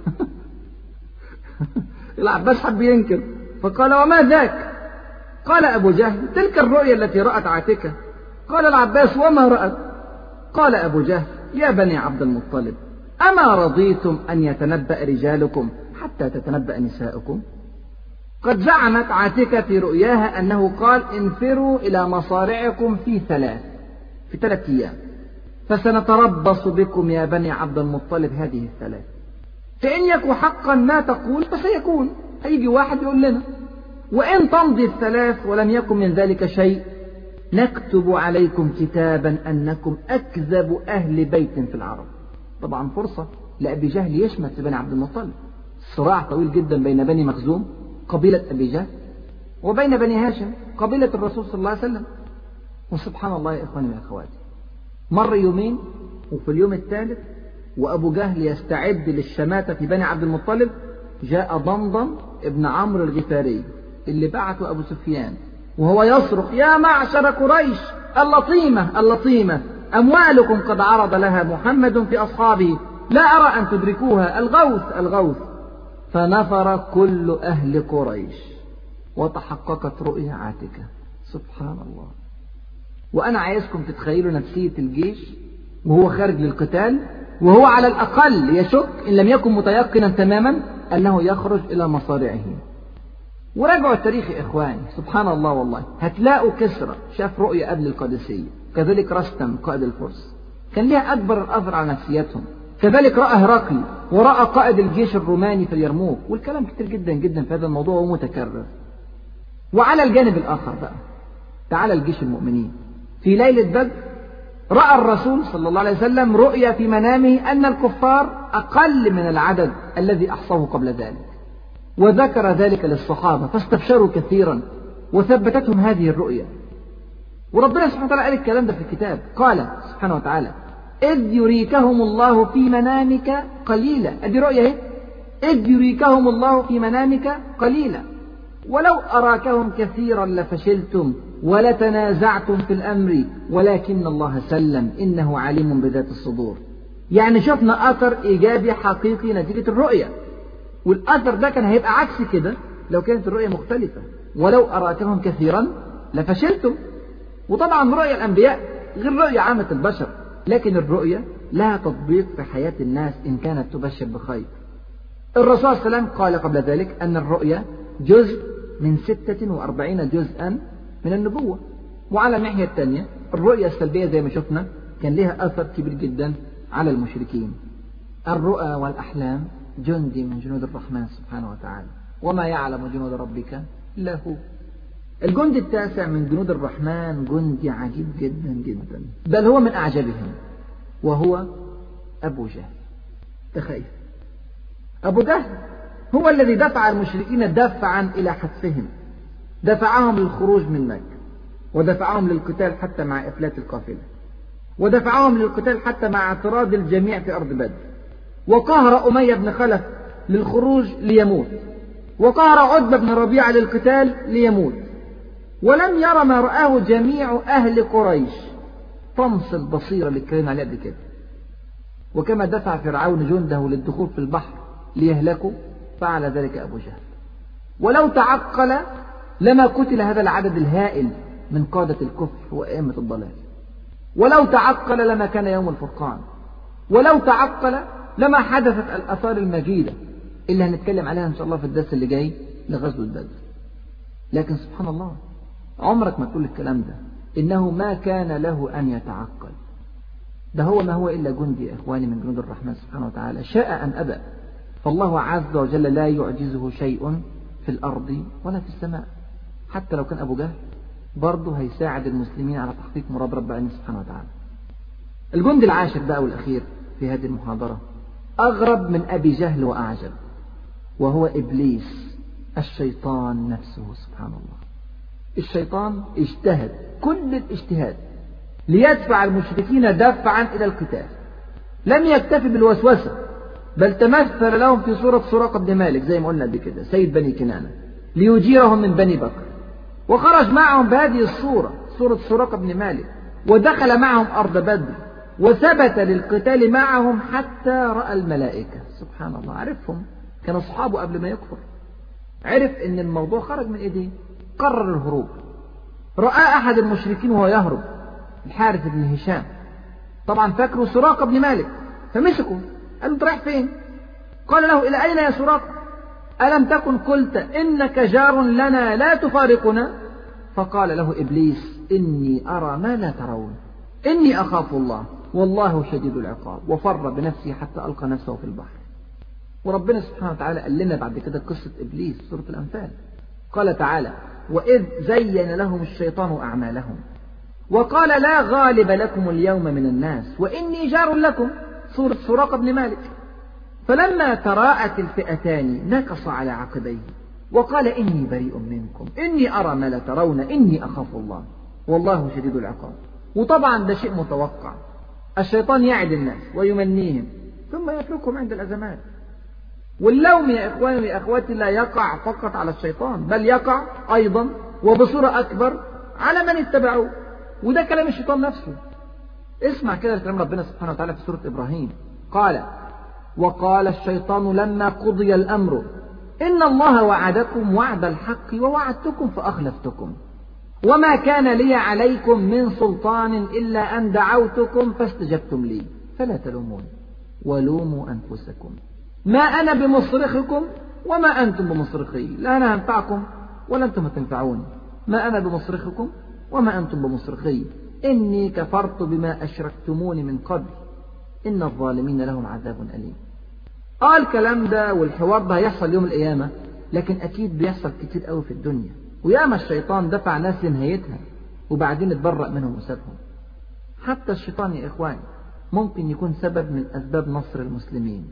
العباس حب ينكر فقال: وما ذاك؟ قال أبو جهل: تلك الرؤيا التي رأت عاتكة. قال العباس: وما رأت؟ قال أبو جهل: يا بني عبد المطلب، أما رضيتم أن يتنبأ رجالكم حتى تتنبأ نساؤكم؟ قد زعمت عاتكة في رؤياها أنه قال: انفروا إلى مصارعكم في ثلاث في ثلاث أيام، فسنتربص بكم يا بني عبد المطلب هذه الثلاث، فإن يكن حقا ما تقول فسيكون، هيجي واحد يقول لنا، وإن تمضي الثلاث ولم يكن من ذلك شيء نكتب عليكم كتابا أنكم أكذب أهل بيت في العرب. طبعا فرصة لأبي جهل يشمت في بني عبد المطلب، صراع طويل جدا بين بني مخزوم قبيلة أبي جهل وبين بني هاشم قبيلة الرسول صلى الله عليه وسلم. وسبحان الله يا إخواني وأخواتي، مر يومين وفي اليوم الثالث وأبو جهل يستعد للشماتة في بني عبد المطلب، جاء ضمضم ابن عمرو الغفاري اللي بعته أبو سفيان وهو يصرخ: يا معشر قريش اللطيمة اللطيمة، أموالكم قد عرض لها محمد في أصحابه، لا أرى أن تدركوها، الغوث الغوث. فنفر كل أهل قريش وتحققت رؤيا عاتكة. سبحان الله. وأنا عايزكم تتخيلوا نفسية الجيش وهو خارج للقتال، وهو على الأقل يشك إن لم يكن متيقنا تماما أنه يخرج إلى مصارعه. وراجعوا التاريخ يا إخواني، سبحان الله والله، هتلاقوا كسرى شاف رؤيا قبل القادسية، كذلك رستم قائد الفرس كان لها أكبر الأثر على نفسيتهم، كذلك رأى هرقل ورأى قائد الجيش الروماني في اليرموك، والكلام كتير جدا جدا في هذا الموضوع ومتكرر. وعلى الجانب الآخر بقى تعال الجيش المؤمنين، في ليلة بدر رأى الرسول صلى الله عليه وسلم رؤيا في منامه أن الكفار أقل من العدد الذي أحصاه قبل ذلك، وذكر ذلك للصحابة فاستبشروا كثيرا وثبتتهم هذه الرؤيا. وربنا سبحانه وتعالى قال الكلام ده في الكتاب، قال سبحانه وتعالى: إذ يريكهم الله في منامك قليلا. أدي رؤيا اهي، إذ يريكهم الله في منامك قليلا ولو أراكهم كثيرا لفشلتم ولتنازعتم في الأمر ولكن الله سلم إنه عليم بذات الصدور. يعني شفنا أثر إيجابي حقيقي نتيجة الرؤيا، والأثر ده كان هيبقى عكس كده لو كانت الرؤيا مختلفة، ولو أراكهم كثيرا لفشلتم. وطبعا رؤيا الأنبياء غير رؤيا عامة البشر، لكن الرؤيا لها تطبيق في حياة الناس إن كانت تبشر بخير. الرسول صلى الله عليه وسلم قال قبل ذلك أن الرؤيا جزء من ستة وأربعين جزءا من النبوة. وعلى الناحية الثانية الرؤيا السلبية زي ما شفنا كان لها أثر كبير جدا على المشركين. الرؤى والأحلام جندي من جنود الرحمن سبحانه وتعالى، وما يعلم جنود ربك إلا هو. الجندي التاسع من جنود الرحمن جندي عجيب جدا جدا، بل هو من أعجبهم، وهو أبو جهل. تخيل أبو جهل هو الذي دفع المشركين دفعا إلى حتفهم، دفعهم للخروج من مكة، ودفعهم للقتال حتى مع إفلات القافلة، ودفعهم للقتال حتى مع اعتراض الجميع في أرض بدر، وقهر أمية بن خلف للخروج ليموت، وقهر عتبة بن ربيعة للقتال ليموت، ولم يرى ما رآه جميع أهل قريش. طمس البصيرة اللي اتكلمنا عليه قبل كده. وكما دفع فرعون جنده للدخول في البحر ليهلكوا فعل ذلك أبو جهل. ولو تعقل لما قتل هذا العدد الهائل من قادة الكفر وأئمة الضلال. ولو تعقل لما كان يوم الفرقان، ولو تعقل لما حدثت الآثار المجيدة اللي هنتكلم عليها إن شاء الله في الدرس اللي جاي لغزوة بدر. لكن سبحان الله عمرك ما تقول الكلام ده، إنه ما كان له أن يتعقل، ده هو ما هو إلا جندي يا إخواني من جنود الرحمن سبحانه وتعالى، شاء أن أبى. فالله عز وجل لا يعجزه شيء في الأرض ولا في السماء. حتى لو كان أبو جهل برضه هيساعد المسلمين على تحقيق مراد رب العالمين سبحانه وتعالى. الجندي العاشر بقى والأخير في هذه المحاضرة أغرب من أبي جهل وأعجب، وهو إبليس الشيطان نفسه سبحان الله. الشيطان اجتهد كل الاجتهاد ليدفع المشركين دفعا إلى القتال، لم يكتفي بالوسوسة بل تمثل لهم في صورة سراقة بن مالك زي ما قلنا بكده سيد بني كنانة ليجيرهم من بني بكر، وخرج معهم بهذه الصورة صورة سراقة بن مالك، ودخل معهم أرض بدر وثبت للقتال معهم حتى رأى الملائكة سبحان الله. عرفهم، كانوا أصحابه قبل ما يكفر، عرف إن الموضوع خرج من إيديه، قرر الهروب. رأى أحد المشركين وهو يهرب الحارث بن هشام، طبعا فاكره سراقة بن مالك، فمسكه قال له أنت رايح فين؟ قال له إلى أين يا سراقة؟ ألم تكن قلت إنك جار لنا لا تفارقنا؟ فقال له إبليس إني أرى ما لا ترون، إني أخاف الله والله شديد العقاب، وفر بنفسه حتى ألقى نفسه في البحر. وربنا سبحانه وتعالى قال لنا بعد كده قصة إبليس في سورة الأنفال، قال تعالى وإذ زين لهم الشيطان أعمالهم وقال لا غالب لكم اليوم من الناس وإني جار لكم، سورة سراقة بن مالك. فلما تراءت الفئتان نكص على عقبيه وقال إني بريء منكم إني أرى ما لا ترون إني أخاف الله والله شديد العقاب. وطبعا ده شيء متوقع، الشيطان يعد الناس ويمنيهم ثم يتركهم عند الأزمات. واللوم يا إخواني ويا أخواتي لا يقع فقط على الشيطان، بل يقع أيضا وبصورة أكبر على من اتبعوه، وده كلام الشيطان نفسه. اسمع كده لكلام ربنا سبحانه وتعالى في سورة إبراهيم، قال وقال الشيطان لما قضي الأمر إن الله وعدكم وعد الحق ووعدتكم فأخلفتكم وما كان لي عليكم من سلطان إلا أن دعوتكم فاستجبتم لي فلا تلومون ولوموا أنفسكم ما أنا بمصرخكم وما أنتم بمصرخي، لا أنا هنفعكم ولا أنتم هتنفعوني، ما أنا بمصرخكم وما أنتم بمصرخي إني كفرت بما أشركتموني من قبل إن الظالمين لهم عذاب أليم. آه الكلام ده والحوار ده هيحصل يوم القيامة، لكن أكيد بيحصل كتير قوي في الدنيا، وياما الشيطان دفع ناس لنهايتها وبعدين اتبرأ منهم وسابهم. حتى الشيطان يا إخواني ممكن يكون سبب من أسباب نصر المسلمين،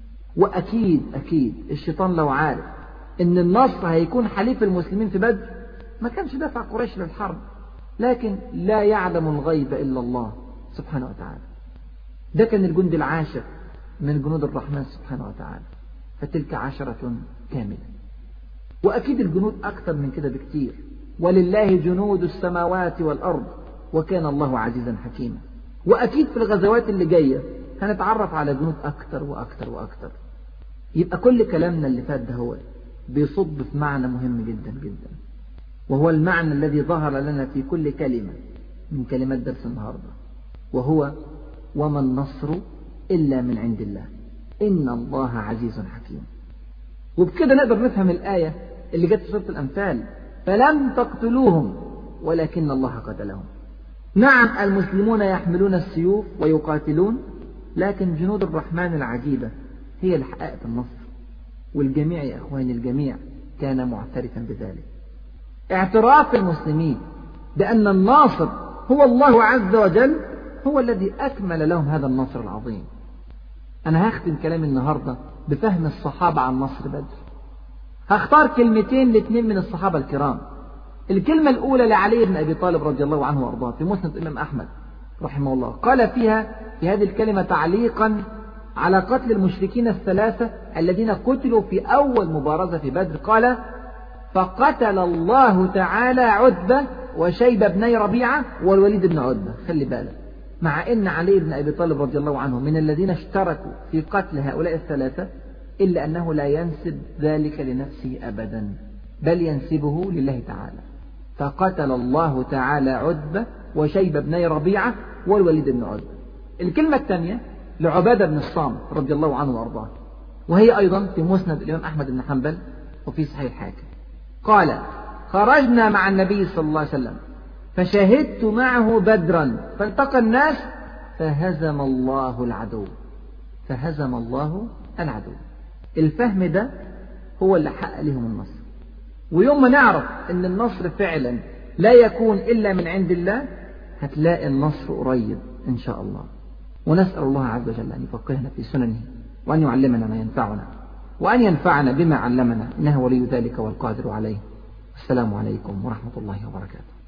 وأكيد أكيد الشيطان لو عارف إن النصر هيكون حليف المسلمين في بدر ما كانش دفع قريش للحرب، لكن لا يعلم الغيب إلا الله سبحانه وتعالى. ده كان الجند العاشر من جنود الرحمن سبحانه وتعالى، فتلك عشرة كاملة. وأكيد الجنود أكثر من كده بكتير، ولله جنود السماوات والأرض وكان الله عزيزا حكيما. وأكيد في الغزوات اللي جاية هنتعرف على جنود أكثر وأكثر وأكثر. يبقى كل كلامنا اللي فات ده هو بيصب في معنى مهم جدا جدا، وهو المعنى الذي ظهر لنا في كل كلمة من كلمات درس النهاردة، وهو وما النصر إلا من عند الله إن الله عزيز حكيم. وبكده نقدر نفهم الآية اللي جت في سورة الأنفال فلم تقتلوهم ولكن الله قتلهم. نعم المسلمون يحملون السيوف ويقاتلون، لكن جنود الرحمن العجيبة هي اللي حققت النصر، والجميع يا أخواني الجميع كان معترفا بذلك. اعتراف المسلمين بأن الناصر هو الله عز وجل هو الذي أكمل لهم هذا النصر العظيم. أنا هختم كلامي النهاردة بفهم الصحابة عن نصر بدر. هختار كلمتين لاثنين من الصحابة الكرام. الكلمة الأولى لعلي بن أبي طالب رضي الله عنه وأرضاه في مسند الإمام أحمد رحمه الله، قال فيها في هذه الكلمة تعليقا على قتل المشركين الثلاثة الذين قتلوا في أول مبارزة في بدر، قال فقتل الله تعالى عتبة وشيبة بني ربيعة والوليد بن عتبة. خلي بالك، مع أن علي بن أبي طالب رضي الله عنه من الذين اشتركوا في قتل هؤلاء الثلاثة، إلا أنه لا ينسب ذلك لنفسه أبدا، بل ينسبه لله تعالى. فقتل الله تعالى عتبة وشيبة بن ربيعة والوليد بن عتبة. الكلمة الثانية لعبادة بن الصامت رضي الله عنه وأرضاه، وهي أيضا في مسند الإمام أحمد بن حنبل وفي صحيح الحاكم. قال: خرجنا مع النبي صلى الله عليه وسلم فشهدت معه بدرا فالتقى الناس فهزم الله العدو فهزم الله العدو. الفهم ده هو اللي حقق لهم النصر. ويوم ما نعرف ان النصر فعلا لا يكون إلا من عند الله هتلاقي النصر قريب إن شاء الله. ونسأل الله عز وجل أن يفقهنا في سننه وأن يعلمنا ما ينفعنا وأن ينفعنا بما علمنا إنه ولي ذلك والقادر عليه. السلام عليكم ورحمة الله وبركاته.